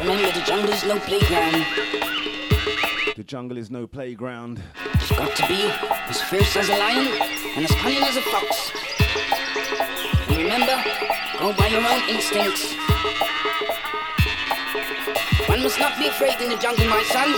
Remember, the jungle is no playground. The jungle is no playground. You've got to be as fierce as a lion and as cunning as a fox. And remember, go by your own instincts. One must not be afraid in the jungle, my son.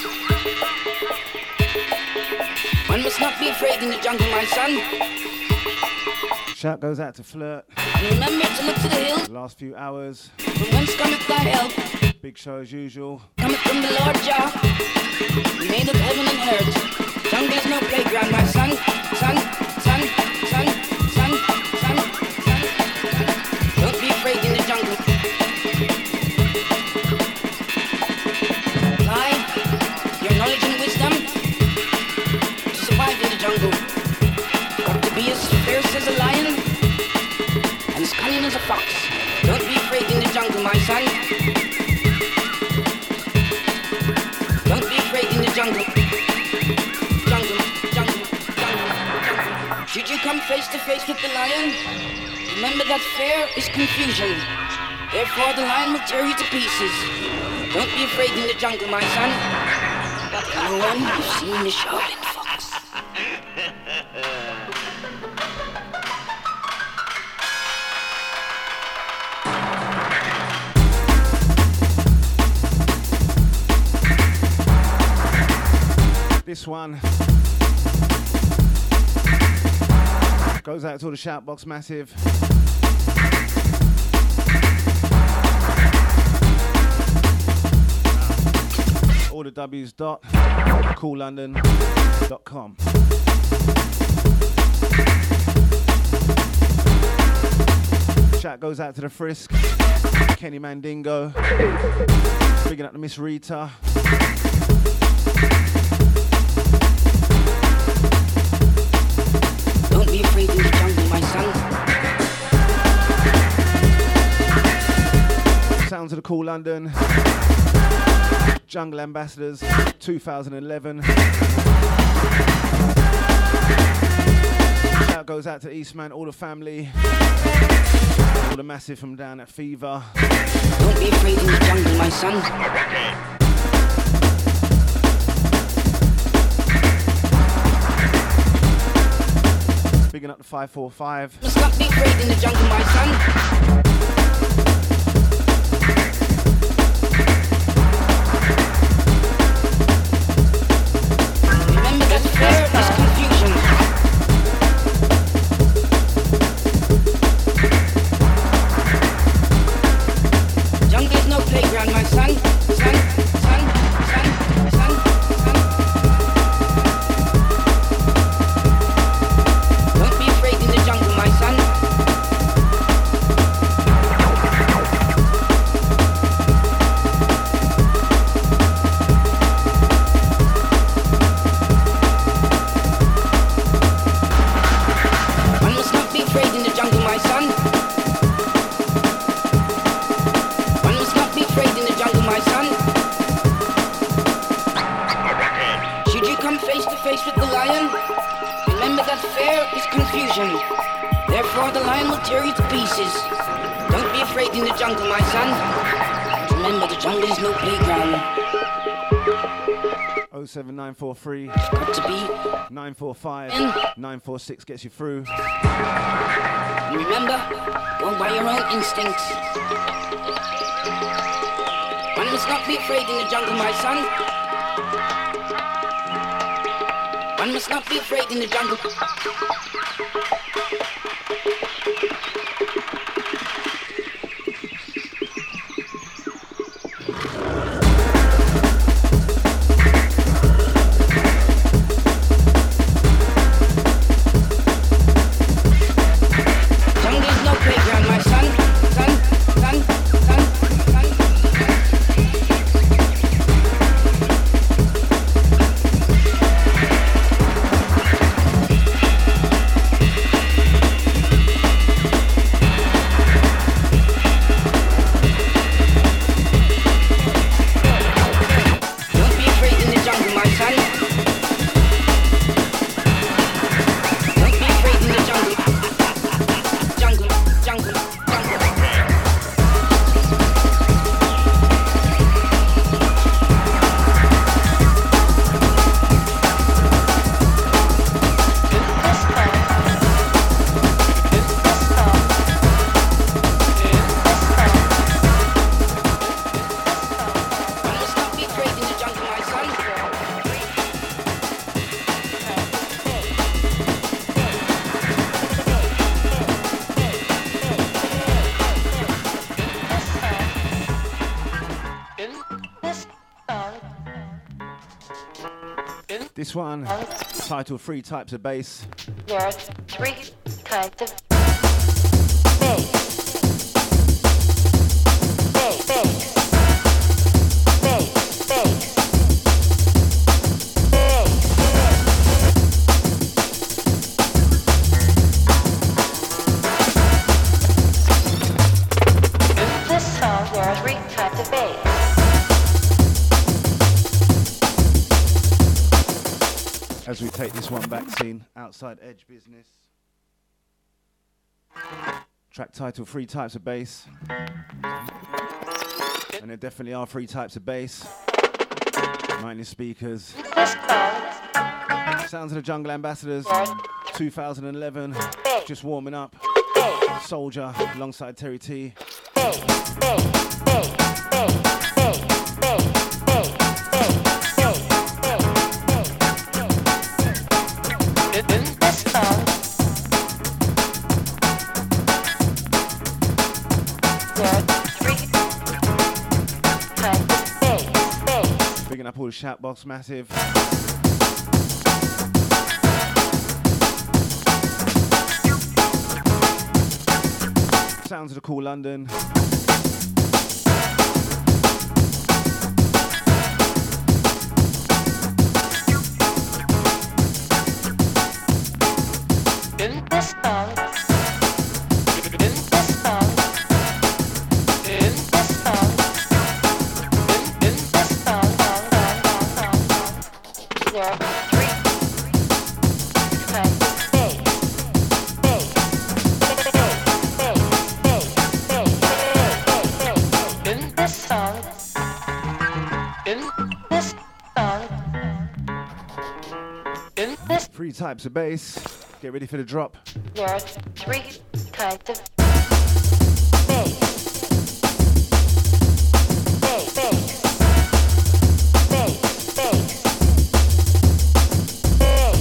One must not be afraid in the jungle, my son. Shout goes out to Flirt. And remember to look to the hill. The last few hours. From whence cometh thy help? Big show as usual. Cometh from the Lord Jah, who made of heaven and earth. Jungle is no playground, my son. Son, son, son, son, son, son. Don't be afraid in the jungle. Apply your knowledge and wisdom to survive in the jungle. Got to be as fierce as a lion and as cunning as a fox. Don't be afraid in the jungle, my son. Don't be afraid in the jungle. Jungle, jungle, jungle, jungle. Should you come face to face with the lion, remember that fear is confusion. Therefore the lion will tear you to pieces. Don't be afraid in the jungle, my son. But no one you've seen the Shaolin Fox. This one goes out to all the Shoutbox Massive. All the W's .coollondon.com. Shout goes out to the Frisk, Kenny Mandingo, bigging up to Miss Rita. Don't be afraid in the jungle, my son. Sounds of the Cool London Jungle Ambassadors 2011. Shout goes out to Eastman, all the family, all the Massive from down at Fever. Don't be afraid in the jungle, my son. Bigging up the 545. Must not be afraid in the jungle, my son. Remember that fear is confusion. Jungle is no playground, my son. Son, son, son, son, son. Don't be afraid in the jungle, my son. One must not be afraid in the jungle, my son. One must not be afraid in the jungle, my son. Should you come face to face with the lion, remember that fear is confusion. Therefore the lion will tear you to pieces. Don't be afraid in the jungle, my son. Remember, the jungle is no playground. 07943 Got to be 945 946 gets you through. And remember, go by your own instincts. One must not be afraid in the jungle, my son. One must not be afraid in the jungle. Jungle is no playground, my son. Son, son, son, son. This one, titled 3 Types of Bass. There are 3 kinds of bass. Bass, bass, bass, bass, bass. In this song, there are 3 kinds of bass. As we take this one back, scene outside Edge Business. Track title 3 Types of Bass. And there definitely are 3 types of bass. 90 speakers. Sounds of the Jungle Ambassadors. 2011. Just warming up. Soldier alongside Terry T. Bigging up all the Shoutbox Massive. Sounds of the Cool London. In this song, there are 3 kinds of bass. Bass, bass, bass, bass. In this song, in this 3 types of bass. Get ready for the drop. there are 3 kinds of bass. Bass, bass, bass, bass, bass.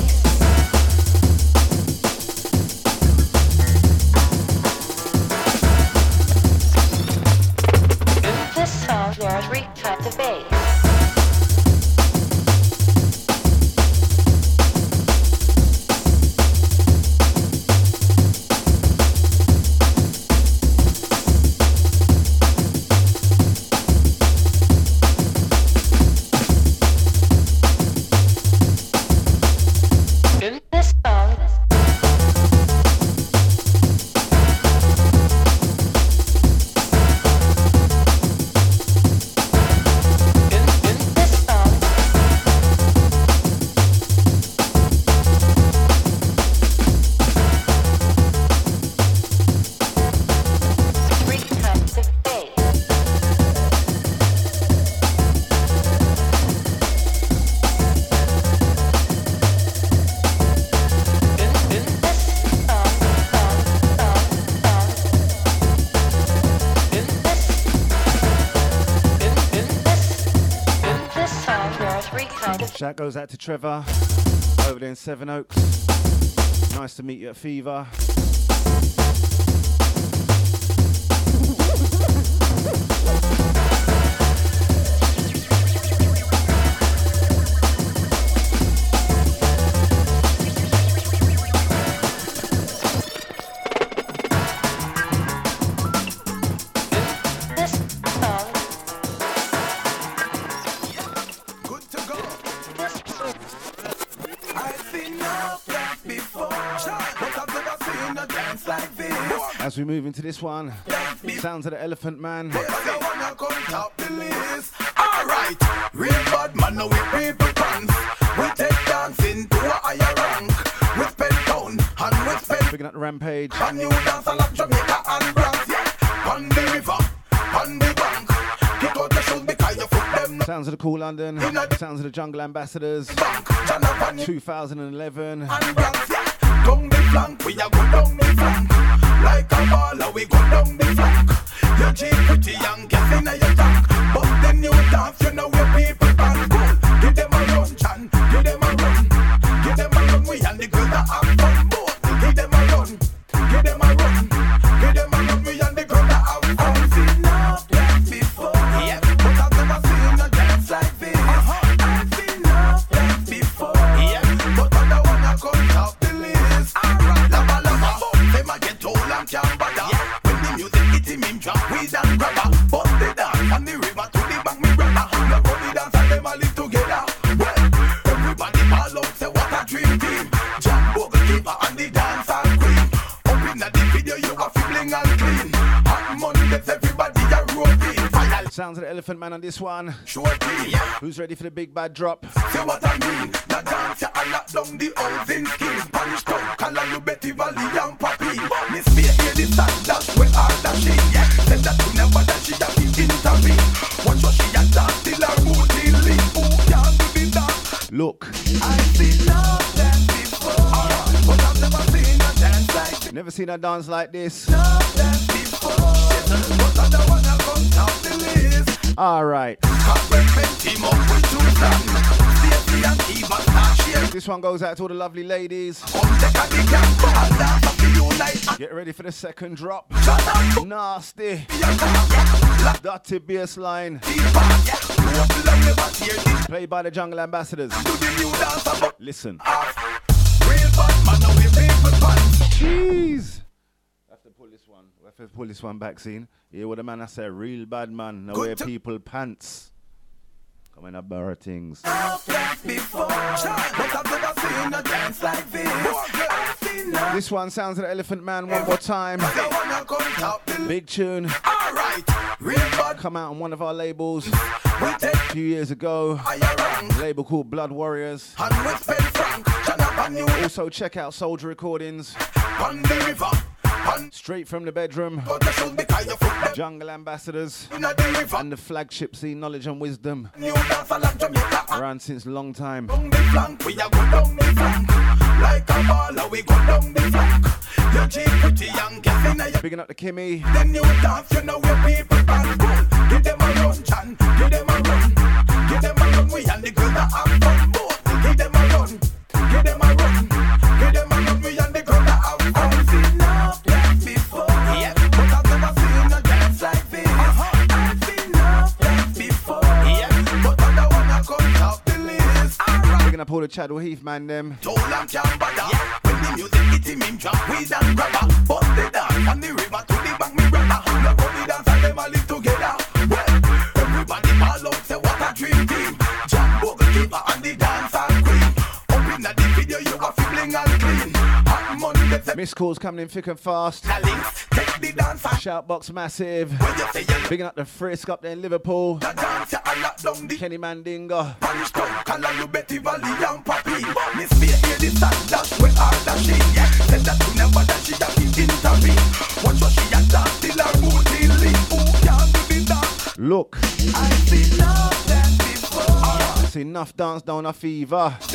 In this song, there are 3 kinds of bass. In this song, in this song, 3 kinds of bass. Shout goes out to Trevor over there in Seven Oaks. Nice to meet you at Fever. As we move into this one, sounds of the Elephant Man. Alright, real bad man, now we people pants. We take dancing to a higher rank. With pen down and with pen. Picking up the Rampage. And you dance a lot Jamaica and Bronx, yeah. On the river, on the bank. Kick out the shoes because you foot them. Sounds of the Cool London. Sounds of the Jungle Ambassadors. 2011. And Bronx, yeah. Down the flank, we a go down the flank. Like a baller, we go down the flank. Your cheap pretty young, get in your tank. But then you dance, you know where people can go. Give them a run, Chan, give them a run. Give them a run, we and the girls that have fun. Both, give them a run, give them a run. Give them a run, we and the girls that have fun. I've seen enough dance before, yeah. But I've never seen a dance like this. I've seen enough dance before. Elephant Man on this one. Sure thing, yeah. Who's ready for the big bad drop? See what I mean? The dance I lock down the housing scheme. Spanish town, Cala, you Betty Valley and Papi. Miss Fear, hear the sound, that's where all that she, yeah. Said that you never that she have to intervene. Watch what she a dance till her booty lean. Who can do the dance? Look. I've seen love dance before, but I've never seen a dance like this. Never seen a dance like this. Love dance before, but I don't wanna come down the list. All right. This one goes out to all the lovely ladies. Get ready for the second drop. Nasty. Dirty bass line. Played by the Jungle Ambassadors. Listen. Jeez. Have to pull this one. We have to pull this one back, scene. Yeah, what the man I said, real bad man. Now wear people pants. Come in, borrow things. This one sounds like Elephant Man one more time. Big tune. Come out on one of our labels a few years ago. A label called Blood Warriors. Also check out Soldier Recordings. Straight from the bedroom. Jungle Ambassadors. And the flagship scene, Knowledge and Wisdom. Around since a long time. Bigging up the Kimmy. Then you dance, you know where people dance. Give them a run, Chan. Give them a run. Give them a run. We and the girls that have fun. Give them a run. Give them a run. Give them a run. We and the girls that have fun. I've seen love dance before, yeah, but I've never seen a dance like this. I've seen love dance before, yeah, but I don't wanna come top the list. Bigging up all the Chadwell Heath man them. Told them can't bother. When the music hit him in drop, we dance rubber. But they dance on the river to the bank, me brother. Nobody dance and them all live together. Well, everybody ball out, say what a dream team. Jack Bogle keeper and the dancer queen. Up in the video, you are feeling and clean. Hot Monday, Miss calls coming in thick and fast. take the dancer. Shoutbox massive. When you say you Bigging up the Frisk up there in Liverpool. the dancer, I lock down the Kenny Mandinga. Spanish town, Cala, you Betty Valley and Papi. Miss Fear, hear the sound, that's where all that she, yeah. Said that you never that she have to intervene. Watch what she a dance till her booty lean. Who can do the dance? Look. I've seen love dance before. See enough dance down a fever. I've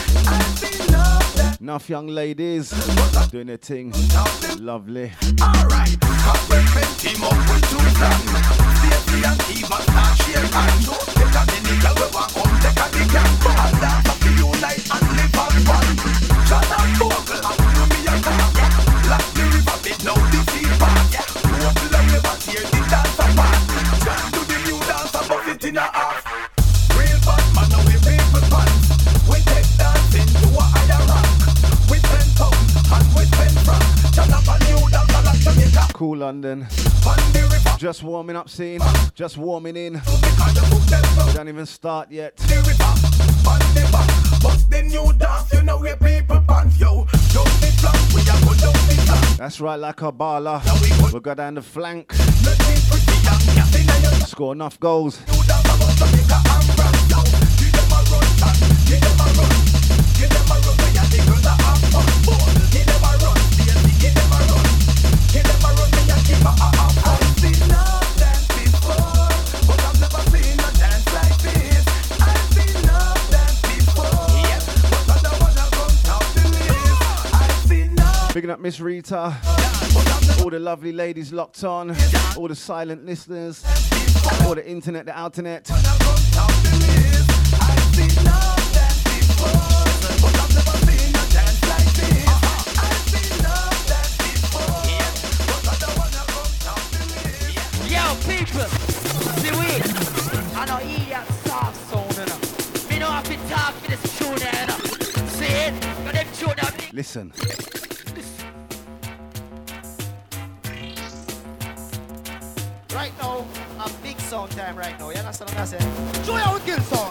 seen love dance. Enough young ladies doing their thing. Lovely. Alright, Copperman team up with two sons. Stacey and Eva start share hands. Take a minute, girl, we want come take a big hand. And dance up to unite and live as one. Shut up, vocal, and do me a talk. Black the river bed, now the sea park. Vocal and never hear the dance apart. Just do the new dance and bust it in a half. Real bad man, now we people pants. We take dancing to a higher rank. We spend pounds and we spend francs. Shut up and new dance and like Jamaica. Cool London. On the river, Just warming up scene. Just warming in. because you put them We down don't even start yet. the river, on the back. But the new dance, you know where people pants, yo. Down the flank, we are go down the flank. That's right, like a baller. We'll go down the flank. Let me pretty young cat in your Score enough goals. new dance about Jamaica and France, yo. Give them a run, Chan. Give them a run. Give them a run, we are the girls that have fun. Give them a run, Stacey, give them a run. Give them a run, we are keep a fun. I've seen love dance before, but I've never seen a dance like this. I've seen love dance before, yes, but I don't wanna come top the list. I've seen love, Picking up Miss Rita. All the lovely ladies locked on. All the silent listeners. All the internet, the outernet. come top the list. I've seen love dance before, but I've never seen a dance like this. I've seen love dance before, but I don't wanna come top the list. Yo, people, see we? I know idiot soft sound, you know. Me know have to talk for this tune, you know. See it? Got them tune up. Listen. Right now, a big sound time right now. You understand what I'm saying? Joy out kill sound.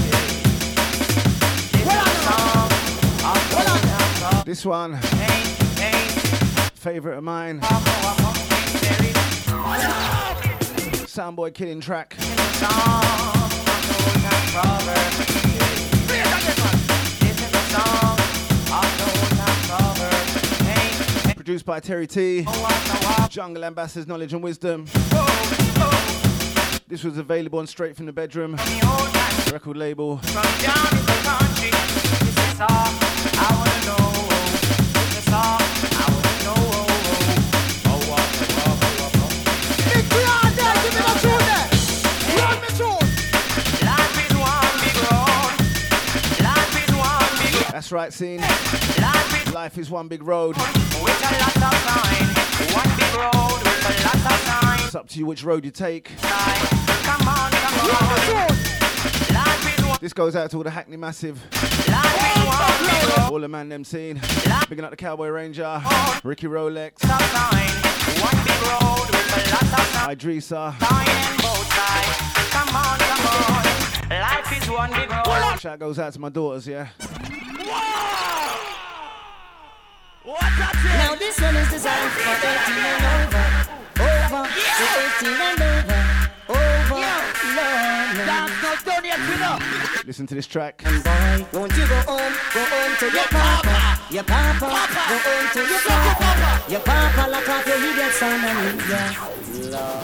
This one. Favorite of mine. Soundboy Killing track. Produced by Terry T. Jungle Ambassadors, Knowledge and Wisdom. This was available on Straight From The Bedroom record label. That's right, scene. Life is one big road. It's up to you which road you take. This goes out to all the Hackney Massive. All the man them scene. Picking up the Cowboy Ranger, Ricky Rolex, Idrissa. Shout goes out to my daughters, yeah. Now this one is designed for 18 and over. Over, to 18 and over. Over, That's not done yet, you know. Listen to this track. And boy, won't you go home to your papa. Your papa, go home to your papa. Your papa lock off your idiot son and yeah. Lord.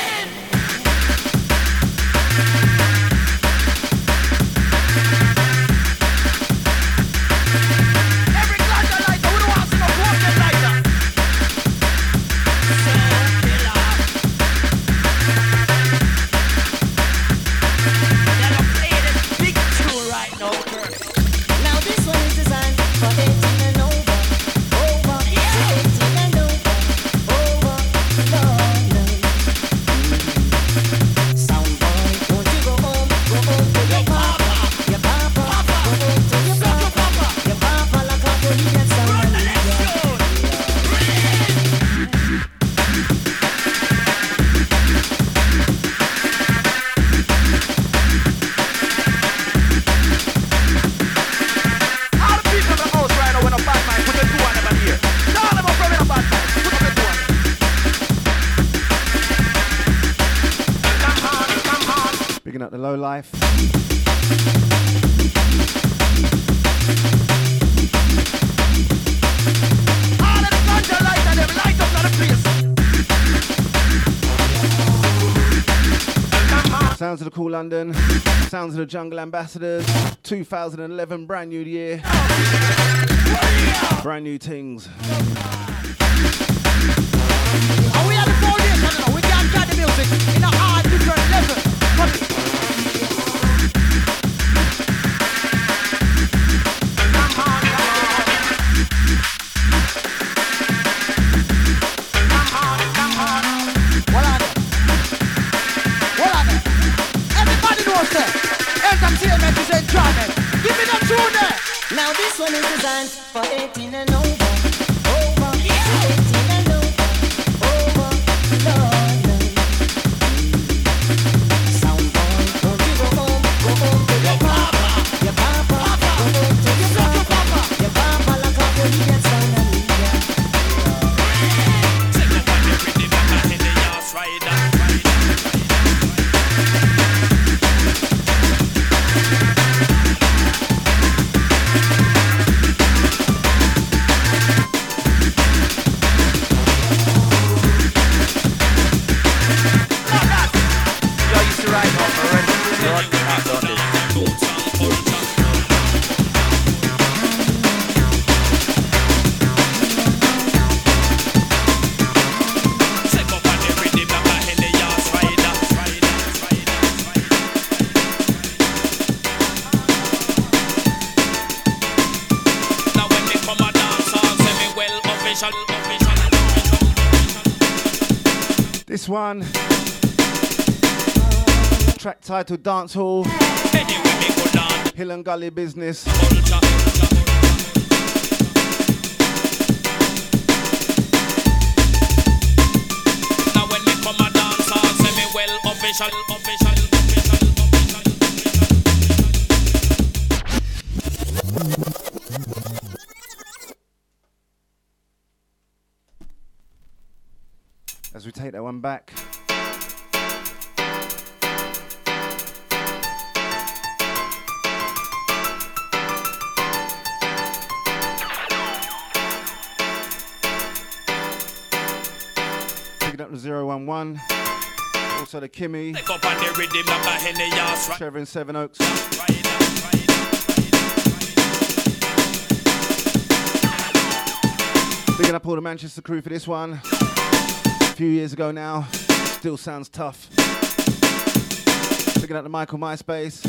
Low life. Sounds of the Cool London, sounds of the Jungle Ambassadors, 2011, brand new year, brand new things. And we are the foundation, we can't get the music in a hard different level. Entertainment is enjoyment. Give me the tune there. Now this one is designed for 18 and over. Over, 18 and over. Over, Lord. Sound boy, won't you go home to your papa. Your papa, go home to your papa. Your papa lock up your idiot son and yeah. Take up on your pretty back and hit the ass rider. This one, track titled Dance Hall, Hill and Gully Business. Now when me come a dance, I'll say me well official. As we take that one back. Picking up the 011. Also the Kimmy. Trevor in Seven Oaks. Picking up all the Manchester crew for this one. A few years ago now. Still sounds tough. Picking up the Michael MySpace.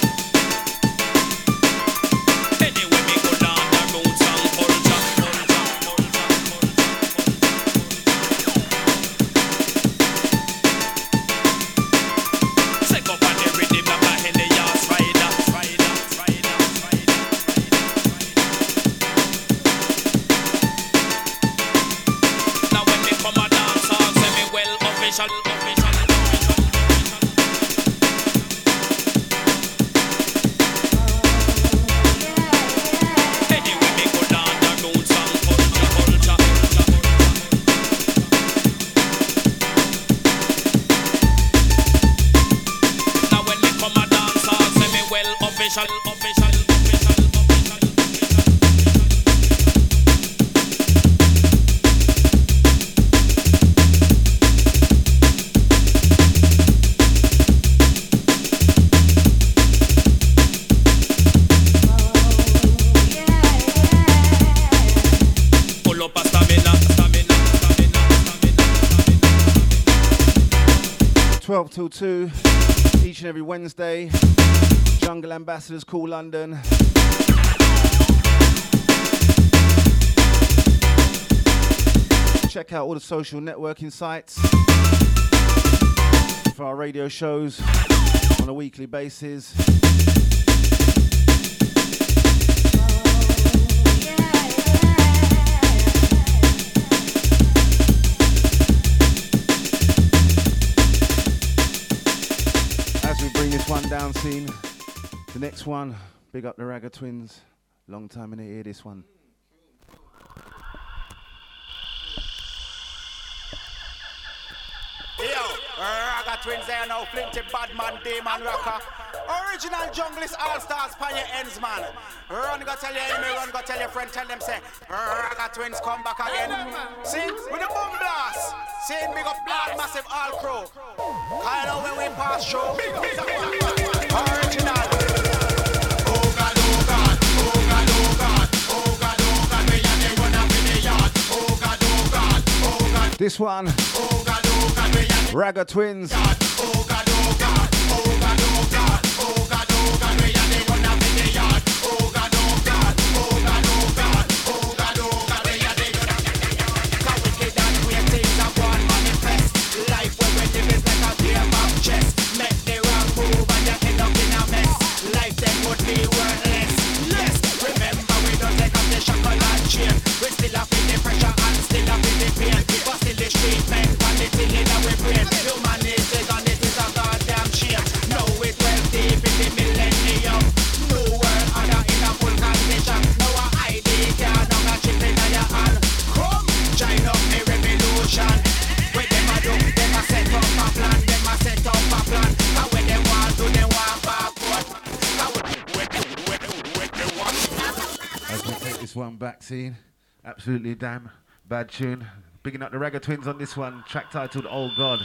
Pull up a stamina. 12 till 2, each and every Wednesday. Jungle Ambassadors Call London. Check out all the social networking sites for our radio shows on a weekly basis. As we bring this one down, scene, the next one, big up the Ragga Twins. Long time in the ear, this one. Yo, Ragga Twins there now, Flinty, Badman, Damon, Rocker. Original Junglist All-Stars, pan your ends, man. Run, go tell your enemy, run, go tell your friend, tell them, say, Ragga Twins come back again. See, with the boom blast. See, big up Black Massive All Crew. Kind of when we pass through. Original. Oh God, oh God, oh God, oh God, oh God, oh God, we are the one up in the yard. Oh God, oh God, oh God. This one, Oh God, oh God, we are the Ragga Twins. oh God, oh God, oh God, oh God, oh God, oh God, oh God, we are the one up in the yard. Oh God, oh God, oh God, oh God, oh God, oh God, we are the one up in the yard. Cause wicked and great things are one manifest. Life where we live is like a game of chess. Make the wrong move and you end up in a mess. Life then would be worthless. Yes, remember we don't take off the shackle and chain. We still have the pressure and still have the pain. But still the street men want it in our brain. Humanity and it is a goddamn shame. Now it's well deep in the millennium. New world order in a full condition. Now a ID card on a chip in your hand. Come, join up the revolution. When them a do, them a set up a plan. Them a set up a plan. And when they want to, they want backward. As we take this one back, scene, absolutely damn bad tune. Bigging up the Ragga Twins on this one, track titled Oh God.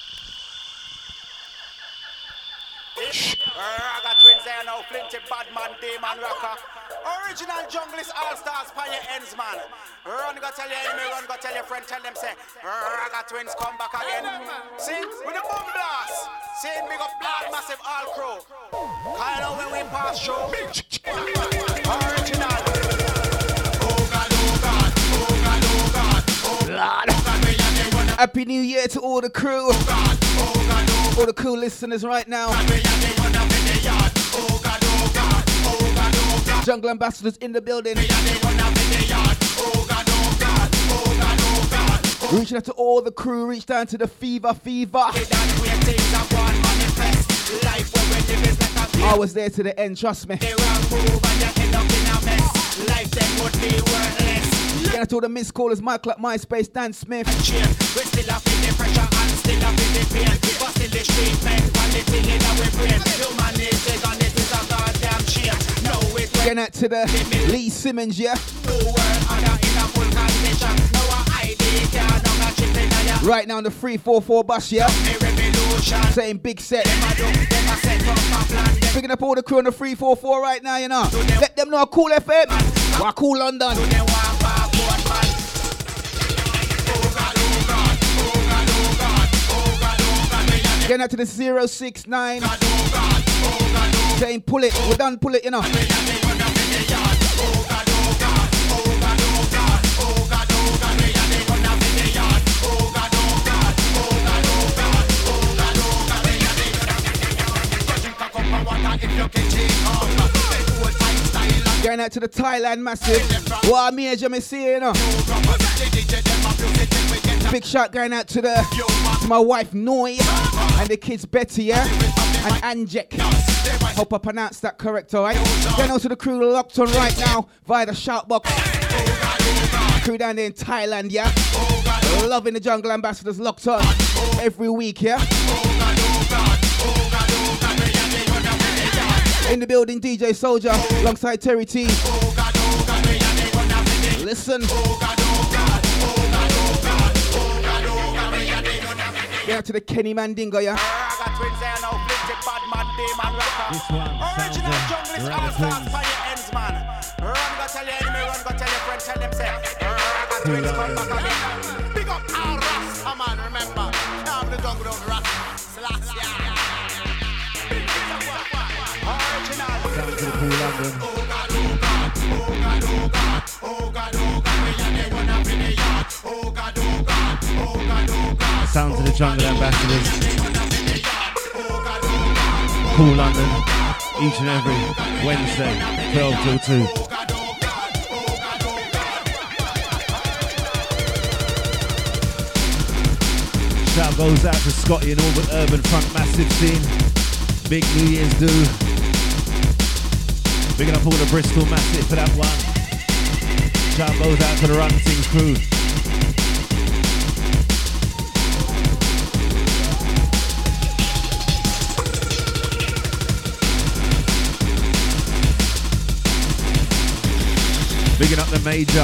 Ragga Twins there now, Flinty, Badman, Damon, Rocker. Original Junglist All-Stars, pan your ends, man. Run, go tell your enemy, run, go tell your friend, tell them, say, Ragga Twins come back again. See, with the boom blast. See, big up Black Massive All Crew. Kind of when we pass through. Original. Oh God, oh God, oh God, oh God, oh God. Happy New Year to all the crew. All the cool listeners right now. Jungle Ambassadors in the building. Reaching out to all the crew, reach down to the Fever. I was there to the end, trust me. Life then would be worthless. Get to all the missed callers, Michael at MySpace, Dan Smith. We still up in the pressure and still up in the pain. But still the street mentality in our brain. Humanity and it is a goddamn shame. No, it Getting out to the Lee Simmons, yeah? no world other in a full condition. No ID card, no chipping on ya. Right now on the 344 bus, yeah? A revolution. Saying big set. Them a set up a plan. Picking up all the crew on the 344 right now, you know. Let them know I Cool FM. I Cool London. Them walk backward, man. Getting out to the 069. Saying pull it. We're done, pull it, you know. Going out to the Thailand massive. What I mean, you see, you know. Big shout going out to my wife Noi and the kids Betty, yeah, and Anjek. Hope I pronounced that correct, alright. Then also the crew locked on right now via the shoutbox. Crew down there in Thailand, yeah. Loving the Jungle Ambassadors locked on every week, yeah. In the building, DJ Soldier alongside Terry T. Listen. Get out to the Kenny Mandingo, yeah. This one sounds like Ragga Twins. Big up our Rasta man, remember. Now the jungle don't Rasta. Down to the Cool London. Sounds of the Jungle Ambassadors. Cool London. Each and every Wednesday, 12 till 2. Shout goes out to Scotty and all the urban front massive scene. Big New Year's do. Bigging up all the Bristol massive for that one. Shout goes out to the Run Things crew. Bigging up the Major.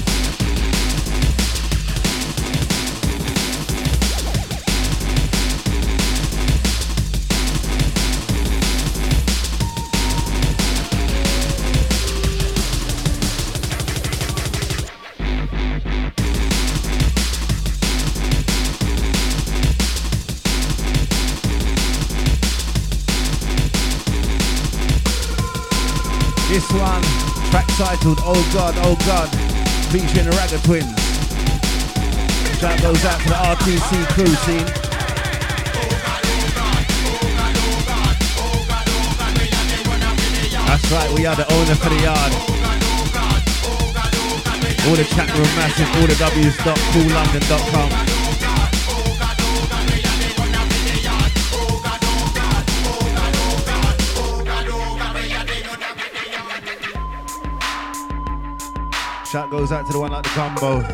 This one, track titled Oh God, featuring the Ragga Twins. Shout goes out to the RTC crew scene. That's right, we are the owner for the yard. All the chat room massive, all the W's.coollondon.com. Shout goes out to the one like the combo.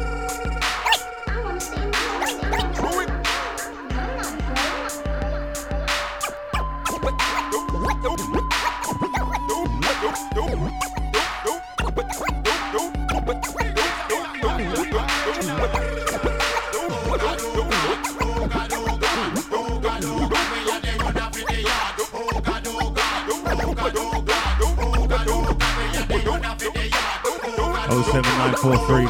Oh 7943.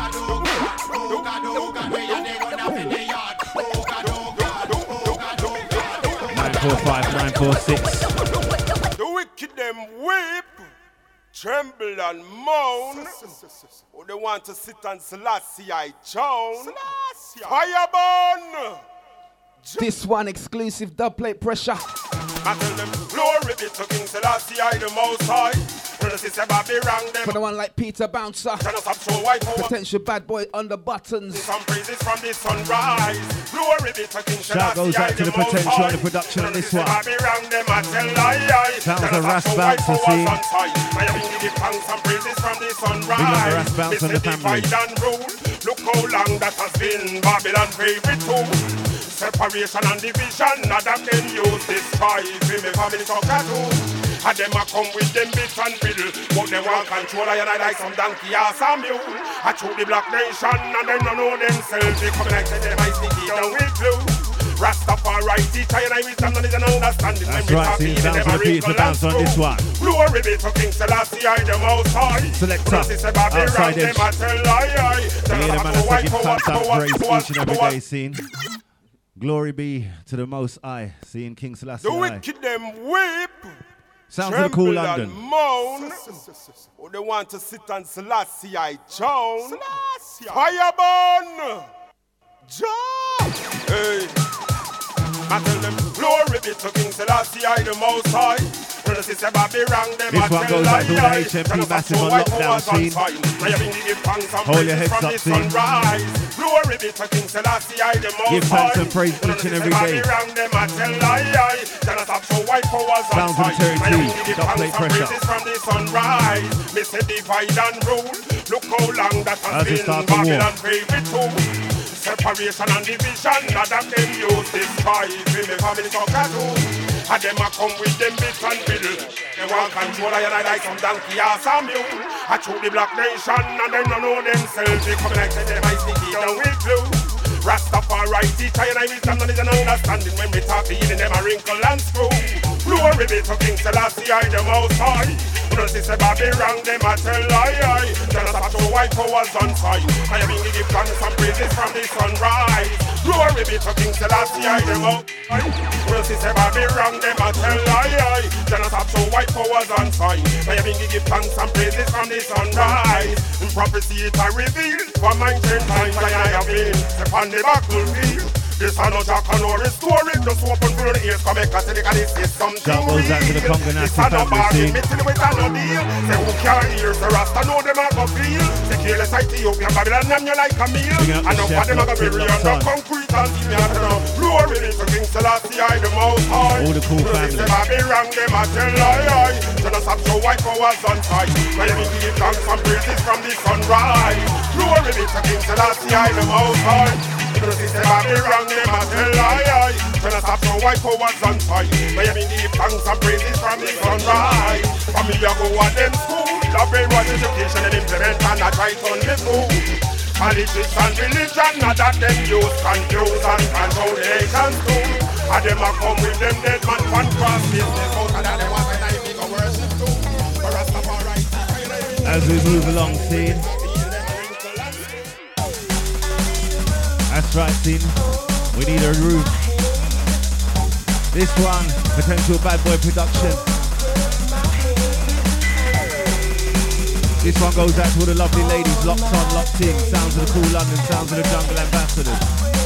945 946. The wicked them weep, tremble and moan. Oh, they want to sit on Selassie I chown. Fireburn. This one exclusive dubplate pressure. I tell them glory be to King Selassie I the Most High. For the one like Peter Bouncer, potential bad boy on the buttons. Some praises from the sunrise. Glory be to King Shout goes out to the potential on the production on this one. Sounds a Ras Bouncer scene. Big up the Ras Bouncer and the family. Look how long that has been Babylon favorite too. Separation and division, not that can use this fight. We make family talk too. And them a come with them bits and fiddle. But they want control I and I like some donkey or some mule. I choose the black nation and they don't know themselves. They come like say them I sticky down with glue. Rastafari teacher and I wisdom knowledge and understanding. That's right, see, sounds for the Peter Bounce on this one. Glory be to King Selassie, I the most high. Selector, outside edge. Yeah, the man that's taking thumbs up praise each and every day, scene. Glory be to the Most High, seeing King Selassie. The wicked them whip. Sounds of the cool London. Moan. Or they want to sit on Selassie I John. Fireburn. John. Hey. I tell them glory be to King Selassie I the Most High. This one goes out to the HMP Massive on lockdown scene. Hold your heads up, scene. Give thanks and praise each and every day. Sounds of the Terry T. Dot plate pressure. As we start the war. Separation and division, not that them use this fight. We make family talk too. And them a come with them bits and fiddle. They want control I and I like some donkey or some mule. I choose the black nation and they don't know themselves. They come like say them I sticky down with glue. Rastafari teacher and I wisdom knowledge and understanding. When we talk to healing them a wrinkle and screw. Glory be to King Selassie I the Most High. Don't say Bobby wrong, them a tell lie. Tell us about your white powers on fire. I am in the give thanks and praises from the sunrise. Glory be to King Selassie I the Most High. Don't say Bobby wrong, them a tell lie. Tell us about your white powers on fire. I am in the give thanks and praises from the sunrise. In prophecy it I reveal. For my 10 times I have been upon the battlefield. This is no Jack and Norris story. Just open for the ears, come make a tell this is something real. This is no bargain, meeting with a no deal. Say who can't hear, so Rasta know them a go feel. Say careless Ethiopian, Babylon, name you like a meal. And now for them a go bury under concrete and see me at the glory be to King Selassie I the Most High. All the cool family. Say Bobby wrong, them a tell lie. Tell us have your white powers on fire. When we give thanks and praises from the sunrise. Glory be to King Selassie I the Most High. Because they say Bobby wrong, them a tell lie. Tell us have some white powers on fire. May I give thanks and praises from the sunrise. Family a go at them school. The brainwash education and implement and a try turn the school. Politics and religion, not that them use confuse and control the nations too. And them a come with them dead man one cross business. Out of that they want to die big worship too. As we move along, scene. That's right, scene. We need a roof. This one, potential bad boy production. This one goes out to all the lovely ladies locked on, locked in. Sounds of the cool London, sounds of the jungle ambassadors.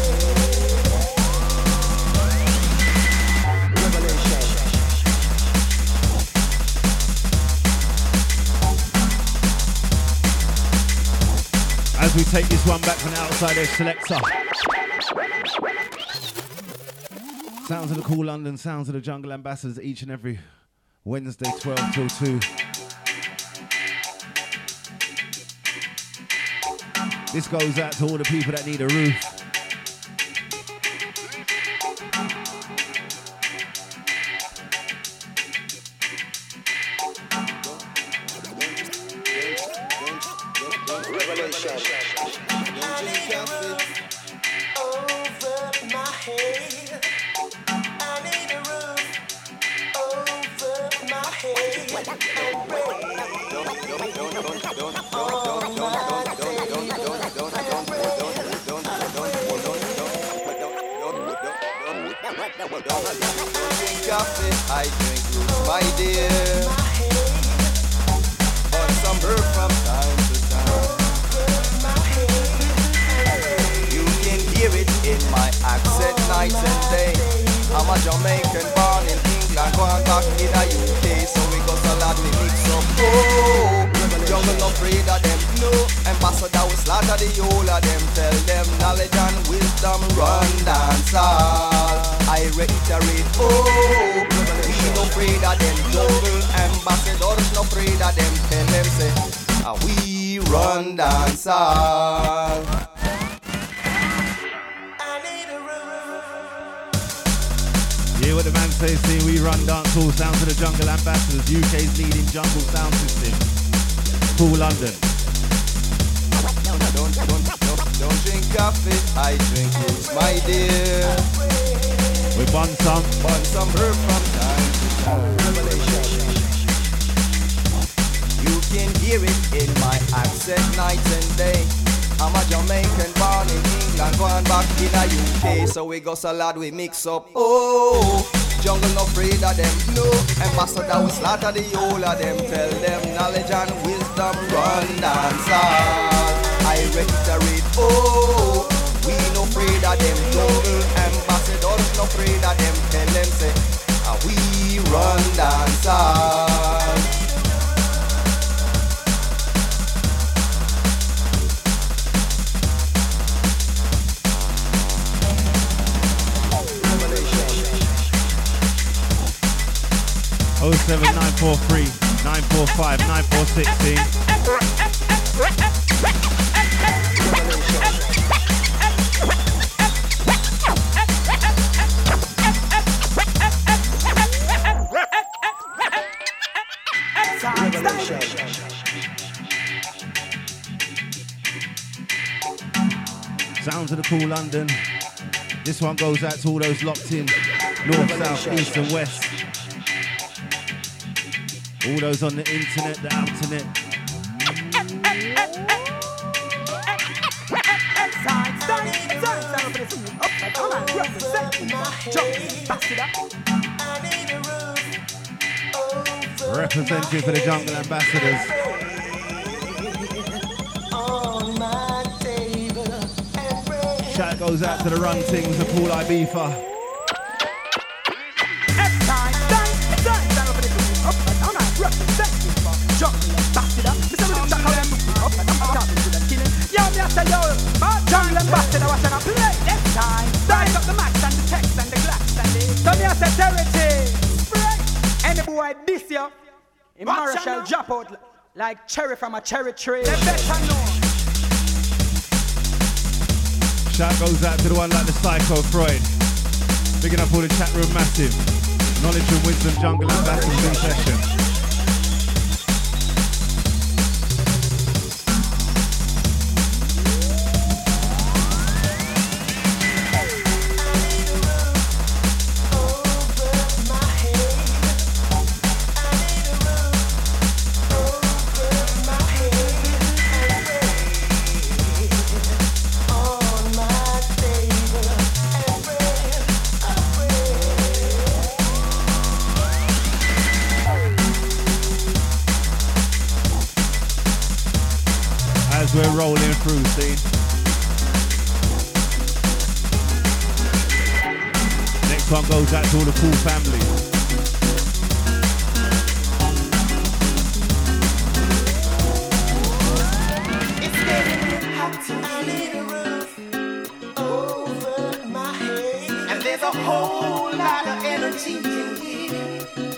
As we take this one back from the outside edge selector. Sounds of the cool London, sounds of the jungle ambassadors each and every Wednesday 12 till 2. This goes out to all the people that need a roof. I drink roots, my dear, but some herb from time to time. You can hear it in my accent night and day. I'm a Jamaican born in England England, going back in the UK. So we got a lot we mix up. Oh, jungle no afraid of them. No, ambassador we slaughter the whole of them. Tell them knowledge and wisdom run dance all. I reiterate, oh, we no afraid of them. Jungle ambassadors no afraid of them. Tell them say, we run dance all. Yeah, what the man says, see, we run dance hall, sounds of the Jungle Ambassadors, UK's leading jungle sound system. Cool London. Don't drink coffee, I drink booze, my dear. We bun some herb from time to time. Revelation. You can hear it in my accent night and day. I'm a Jamaican born in England, going back in the UK. So we go salad, we mix up. Oh, jungle no afraid of them. No, ambassador we slaughter the whole of them. Tell them knowledge and wisdom run dance all. I reiterate, oh, we no afraid of them. Jungle ambassadors no afraid of them. Tell them say, we run dance all. Oh 07943 945 9416. Sounds of the cool London. This one goes out to all those locked in, north, south, east and west. All those on the internet, the internet. Representing for the Jungle Ambassadors. Shout goes out to the run things of Paul Ibiza. Jungle Ambassador was gonna play this time. Dive up the max and the text and the glass and the so me a say territory. Any boy this year in Mara shall drop out like cherry from a cherry tree. They better know. Shout goes out to the one like the Psycho Freud. Picking up all the chat room massive. Knowledge and wisdom Jungle Ambassadors in session. We're rolling through, see? Next one goes out to all the cool family. It's getting hot and I need a roof over my head. And there's a whole lot of energy in here.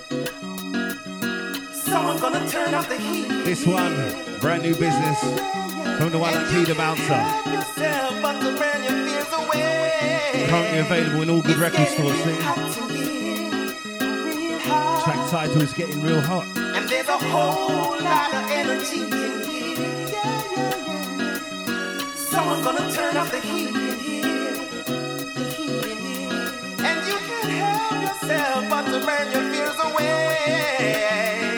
Someone's gonna turn off the heat. This one, brand new business. From the one that P the Bouncer. Currently available in all good record stores. Track title is Getting Real Hot. And there's a whole lot of energy in here. Someone's gonna turn off the heat in here. The heat in here. And you can't help yourself but to burn your fears away.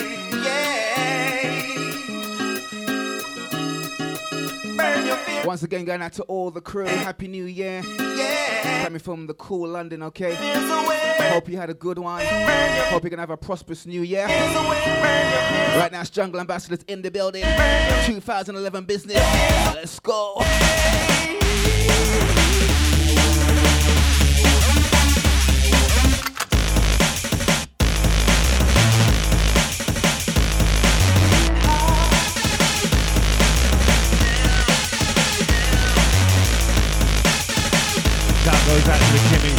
Once again, going out to all the crew. Happy New Year. Yeah. Coming from the cool London, okay? Hope you had a good one. Hope you're going to have a prosperous New Year. Right now, it's Jungle Ambassadors in the building. 2011 business. Let's go. Shout goes out to the Kimmy.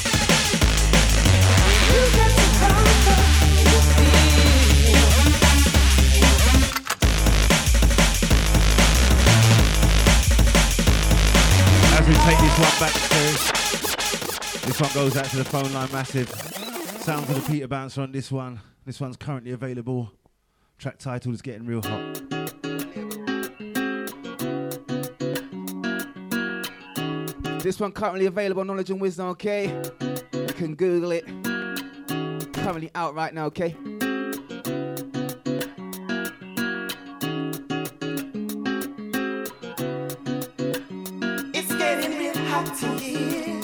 As we take this one back, this one goes out to the phone line massive. Sounds of the Peter Bouncer on this one. This one's currently available. Track title is Getting Real Hot. This one currently available on Knowledge and Wisdom, okay? You can Google it. Currently out right now, okay? It's getting real hot in here.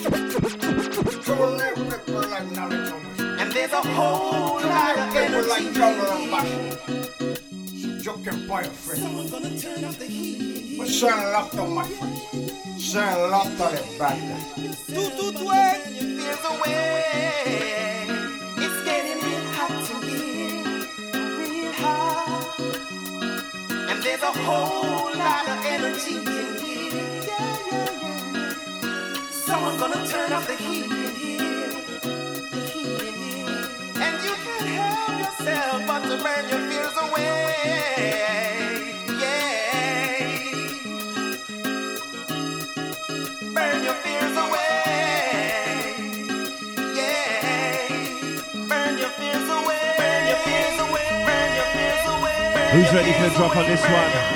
And there's a whole lot of energy. Joking boy, friend. Someone's gonna turn off the heat. We share a lot of my friend. Share a lot of the bad guy. Feels away. It's getting real hot in here. Real hot. And there's a whole lot of energy in here. Someone's gonna turn off the heat in here. The heat in here. And you can't help yourself but to burn your fears away. Burn your fears away. Yeah. Burn your fears away. Burn your fears away. Burn your fears away. Who's ready for the drop on this one?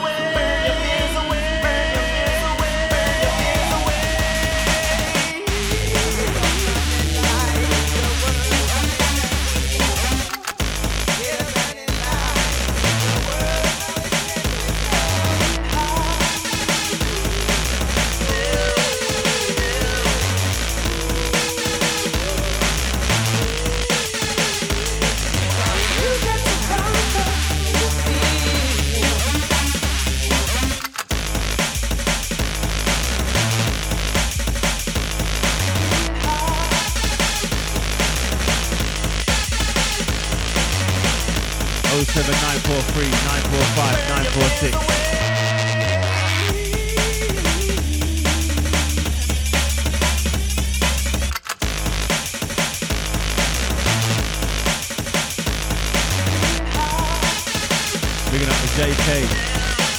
Bringing up the JK.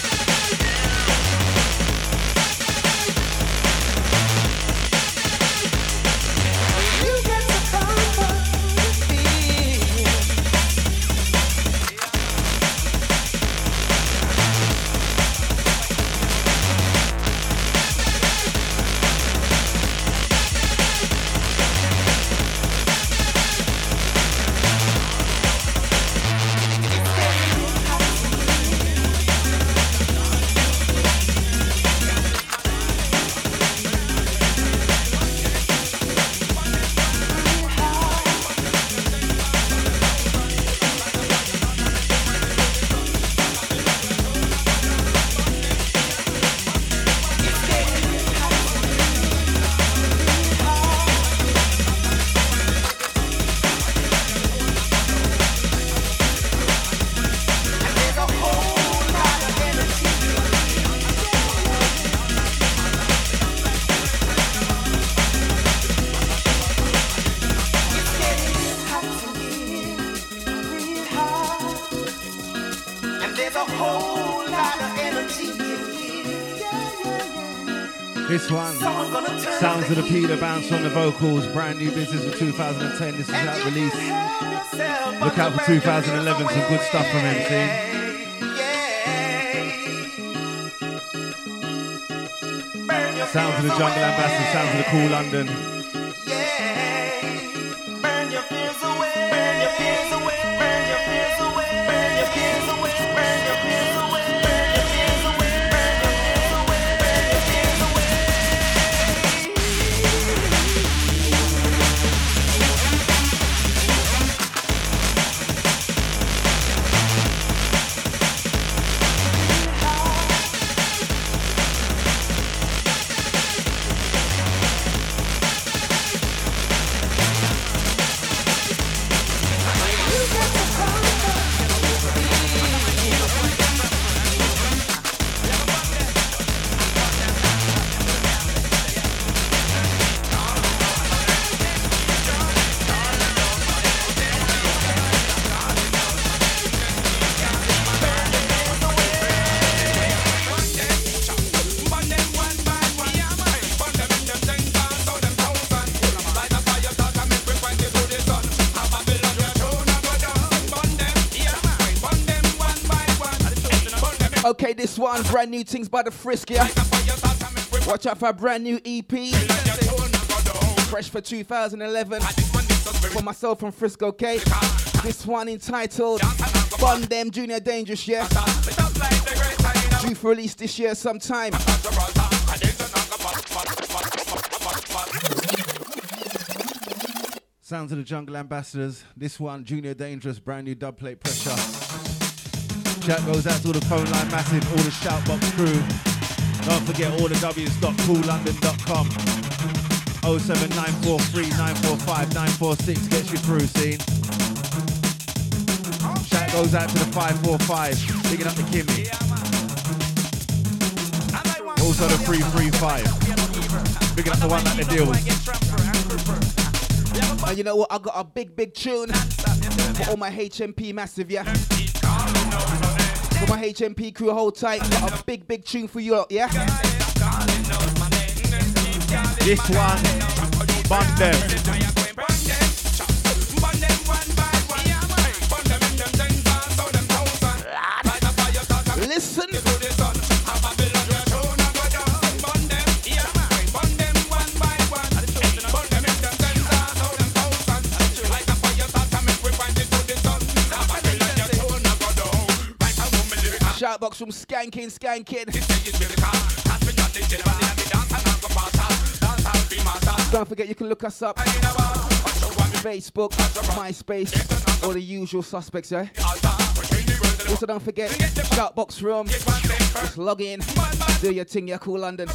This one, sounds of the Peter Bounce on the vocals, brand new business for 2010, this is out release. Look out for 2011, some good stuff from MC. Sounds of the Jungle Ambassador, sounds of the Cool London. Burn your fears away. Burn your fears away. Burn your fears away. Burn your fears away. Burn your fears away. Burn your fears away. Burn your fears away. Burn your fears away. Okay, this one, brand new things by the Frisk, yeah? Watch out for a brand new EP. Fresh for 2011. For myself from Frisk, okay? This one entitled Bun Them Junior Dangerous, yeah? Due for release this year sometime. Sounds of the Jungle Ambassadors. This one, Junior Dangerous, brand new dub plate Pressure. Shout goes out to all the phone line massive, all the Shoutbox crew. Don't forget all the W's.coollondon.com. 07943 945 946 gets you through, scene. Shout goes out to the 545, picking up the Kimmy. Also the 335, picking up the one like the deals. And you know what? I got a big tune for all my HMP massive, yeah? For my HMP crew, hold tight. Got a big tune for you lot, yeah? This one, Bun Them. Listen. Shoutbox from Skanking. Don't forget you can look us up Facebook, MySpace, all the usual suspects, yeah? Also don't forget Shoutbox room. Just log in, do your thing, yeah, Cool London.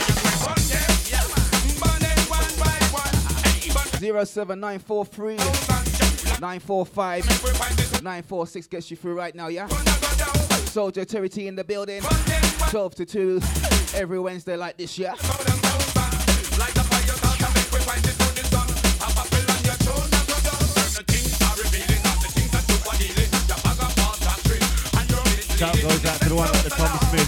07943 945 946 gets you through right now, yeah? Soldier Terry T in the building, 12 to 2 every Wednesday like this, yeah? Shout goes out to the one at the Tommy Smith.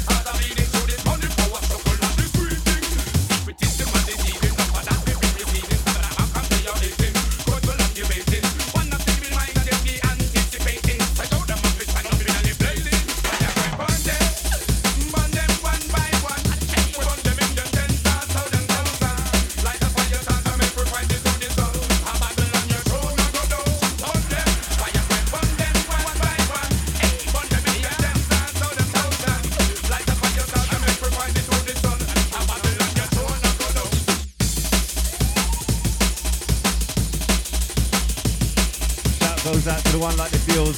Goes out to the one like the deals.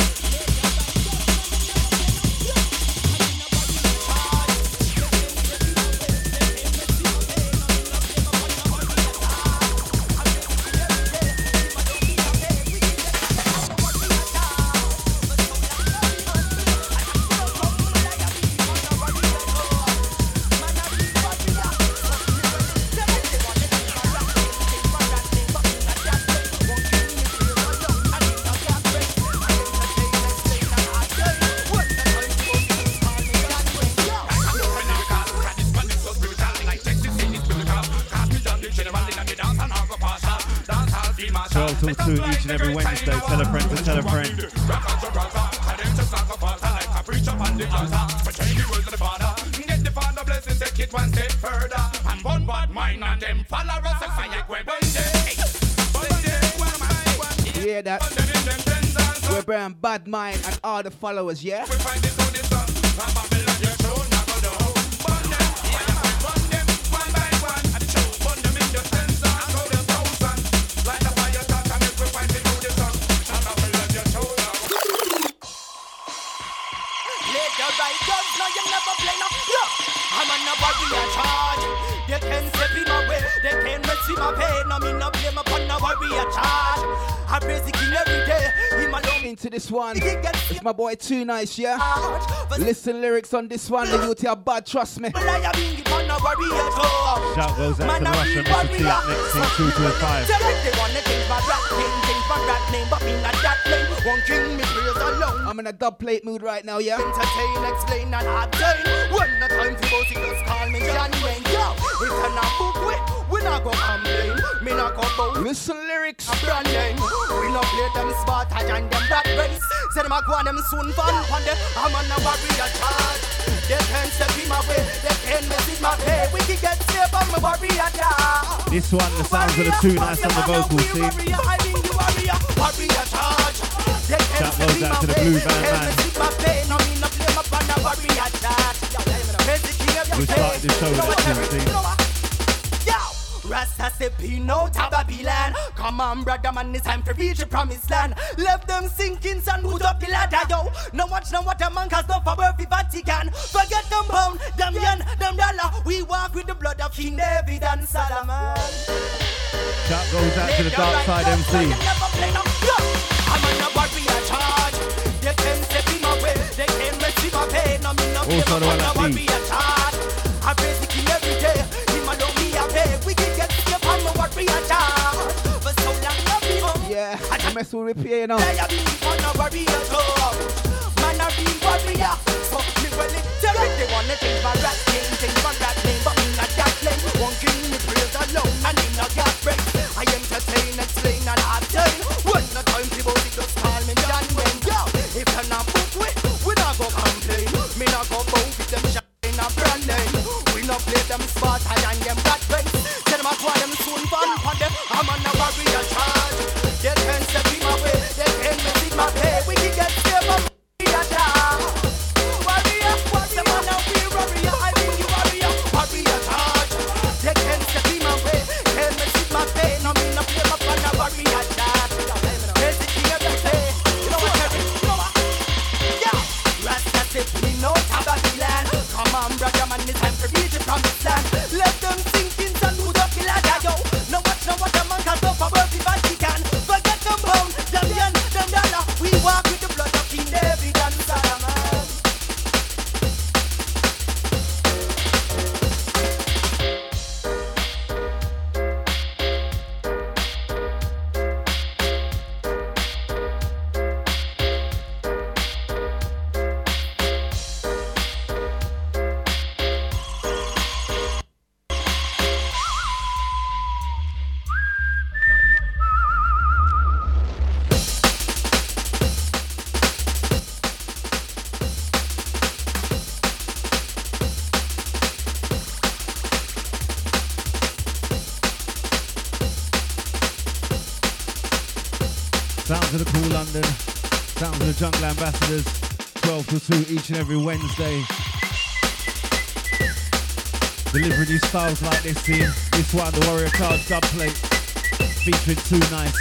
Till 2 each and every Wednesday. Tell a friend to tell a friend. You hear that? We're brand Bad Mind and all the followers, yeah? Into this one, it's my boy Too Nice, yeah? Listen lyrics on this one, the youth are bad, trust me. Shout goes out to the Russian Mr. T up next team 2 to 5. I'm in a dub plate mood right now, yeah? Entertain, explain, and attain. When the time to go, see us call me Johnny Wayne. Yo, it's an book we not go complain. Me not go bout. Listen lyrics. A brand name. We no play them smart and them rat race. Say them a go and them soon fun. I'm on a warrior charge. They can't step in my way. They can't mess with my pay. We can get safe on my warrior charge. This one, the sounds of the tune, nice on the vocal scene. Warrior charge. Shout goes out to the Blue Band man. We started the show with that tune, see? Rasta stepping out of Babylon. Come on, brother man, it's time to reach the promised land. Left them sinking sand, put up the ladder, yo. No watch no what a man cause no for worthy Vatican. Forget them pound, them yen, them dollar. We walk with the blood of King David and Solomon. Shout goes out to the Dark Side MC. I'm on a warrior charge. They can step in my way, they can receive my pain. No, me no also the one that warrior charge. I praise the King every day. Him alone me a pay. We can get step on my warrior charge. For so long love me home. Yeah, I mess with PA, you know. They a be on a warrior charge. Man a be warrior. So me well it tell it. They wanna change my rap name, change my rap name, but me not that lame. One king me praise alone and him not got break. I entertain, explain and obtain. When the time to bout it, just call me John Wayne. Yo, if you're not book with, we not go complain. Me not go bout with them shit in a brand name. We not play them smart and them rat race. Tell them I call them soon fun for them. I'm on a warrior charge. They can't step in my way, they can't mess with my pay. We can get step on warrior charge. Warrior, them on a real warrior. I mean you warrior, warrior charge. They can't step in my way, can't mess with my pay. No me not play my on a warrior charge. There's the king of the day. You know what, Terry? You know what? Yeah. Rasta said we know Babylon. Come on, brother man, it's time to reach the promised land. Let them sink in and do the killer, yo. No watch, no what a man can do for worthy Vatican. Forget them pound, them yen, them dollar. We walk with the blood of King David and Solomon. Sounds of the Cool London, sounds of the Jungle Ambassadors, 12 to 2 each and every Wednesday. Delivering you styles like this scene. This one, the Warrior Charge dubplate, featuring Too Nice.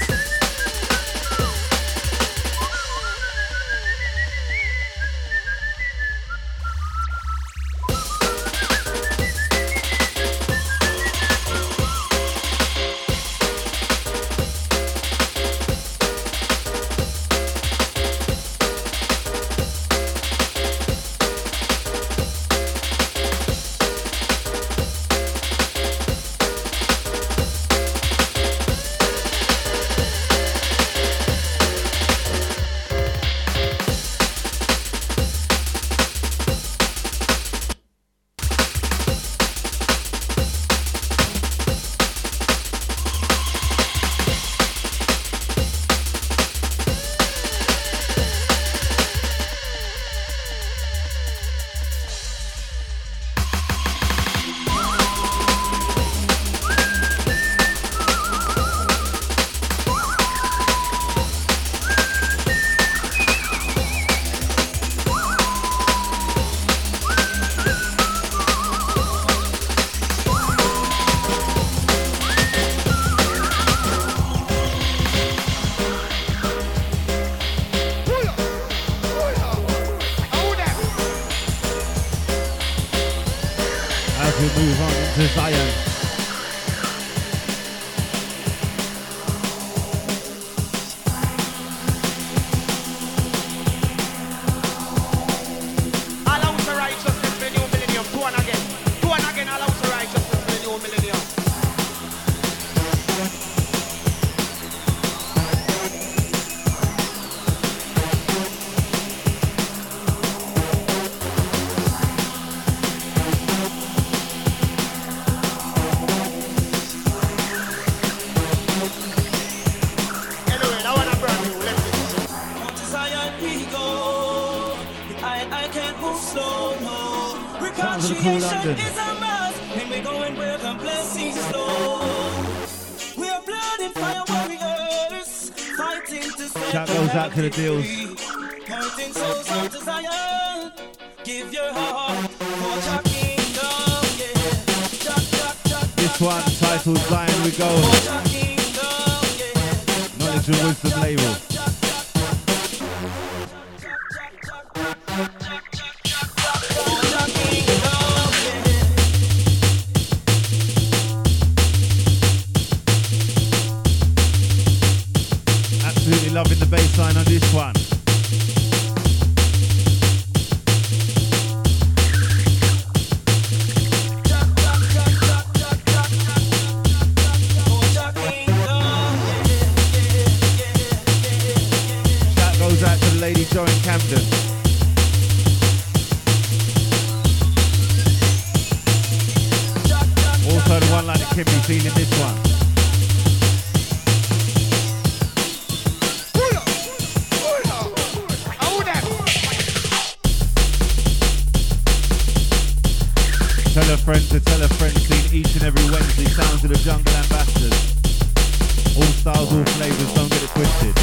Sounds of the cool London. And we're going where the blessings flow. We are blood and fire warriors, fighting to set Shout goes out to the deals. pointing souls unto Zion. Give your heart for your kingdom, yeah. This one titled Zion We Go. Knowledge and Wisdom label. Absolutely loving the bass line on this one. Shout goes out to the lady Joe in Camden. Also the one like the Kimmy feeling this one. Tell a friend to tell a friend, seen each and every Wednesday. Sounds of the Jungle Ambassadors. All styles, all flavours, don't get it twisted.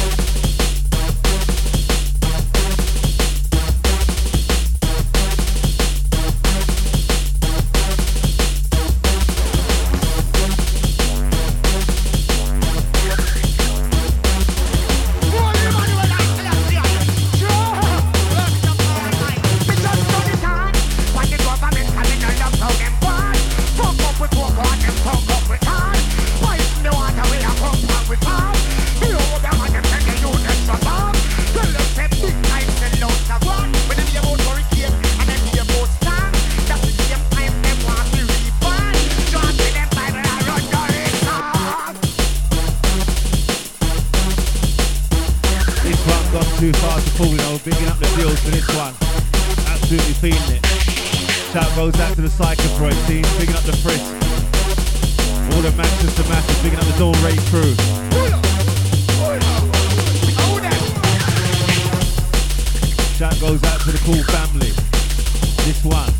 Too far to fall, you know, bigging up the deals for this one. Absolutely feeling it. Shout goes out to the Psychoproid team, bigging up the Frisk. All the Manchester Massive, bigging up the Dawn Raid crew. Shout goes out to the Cool family. This one.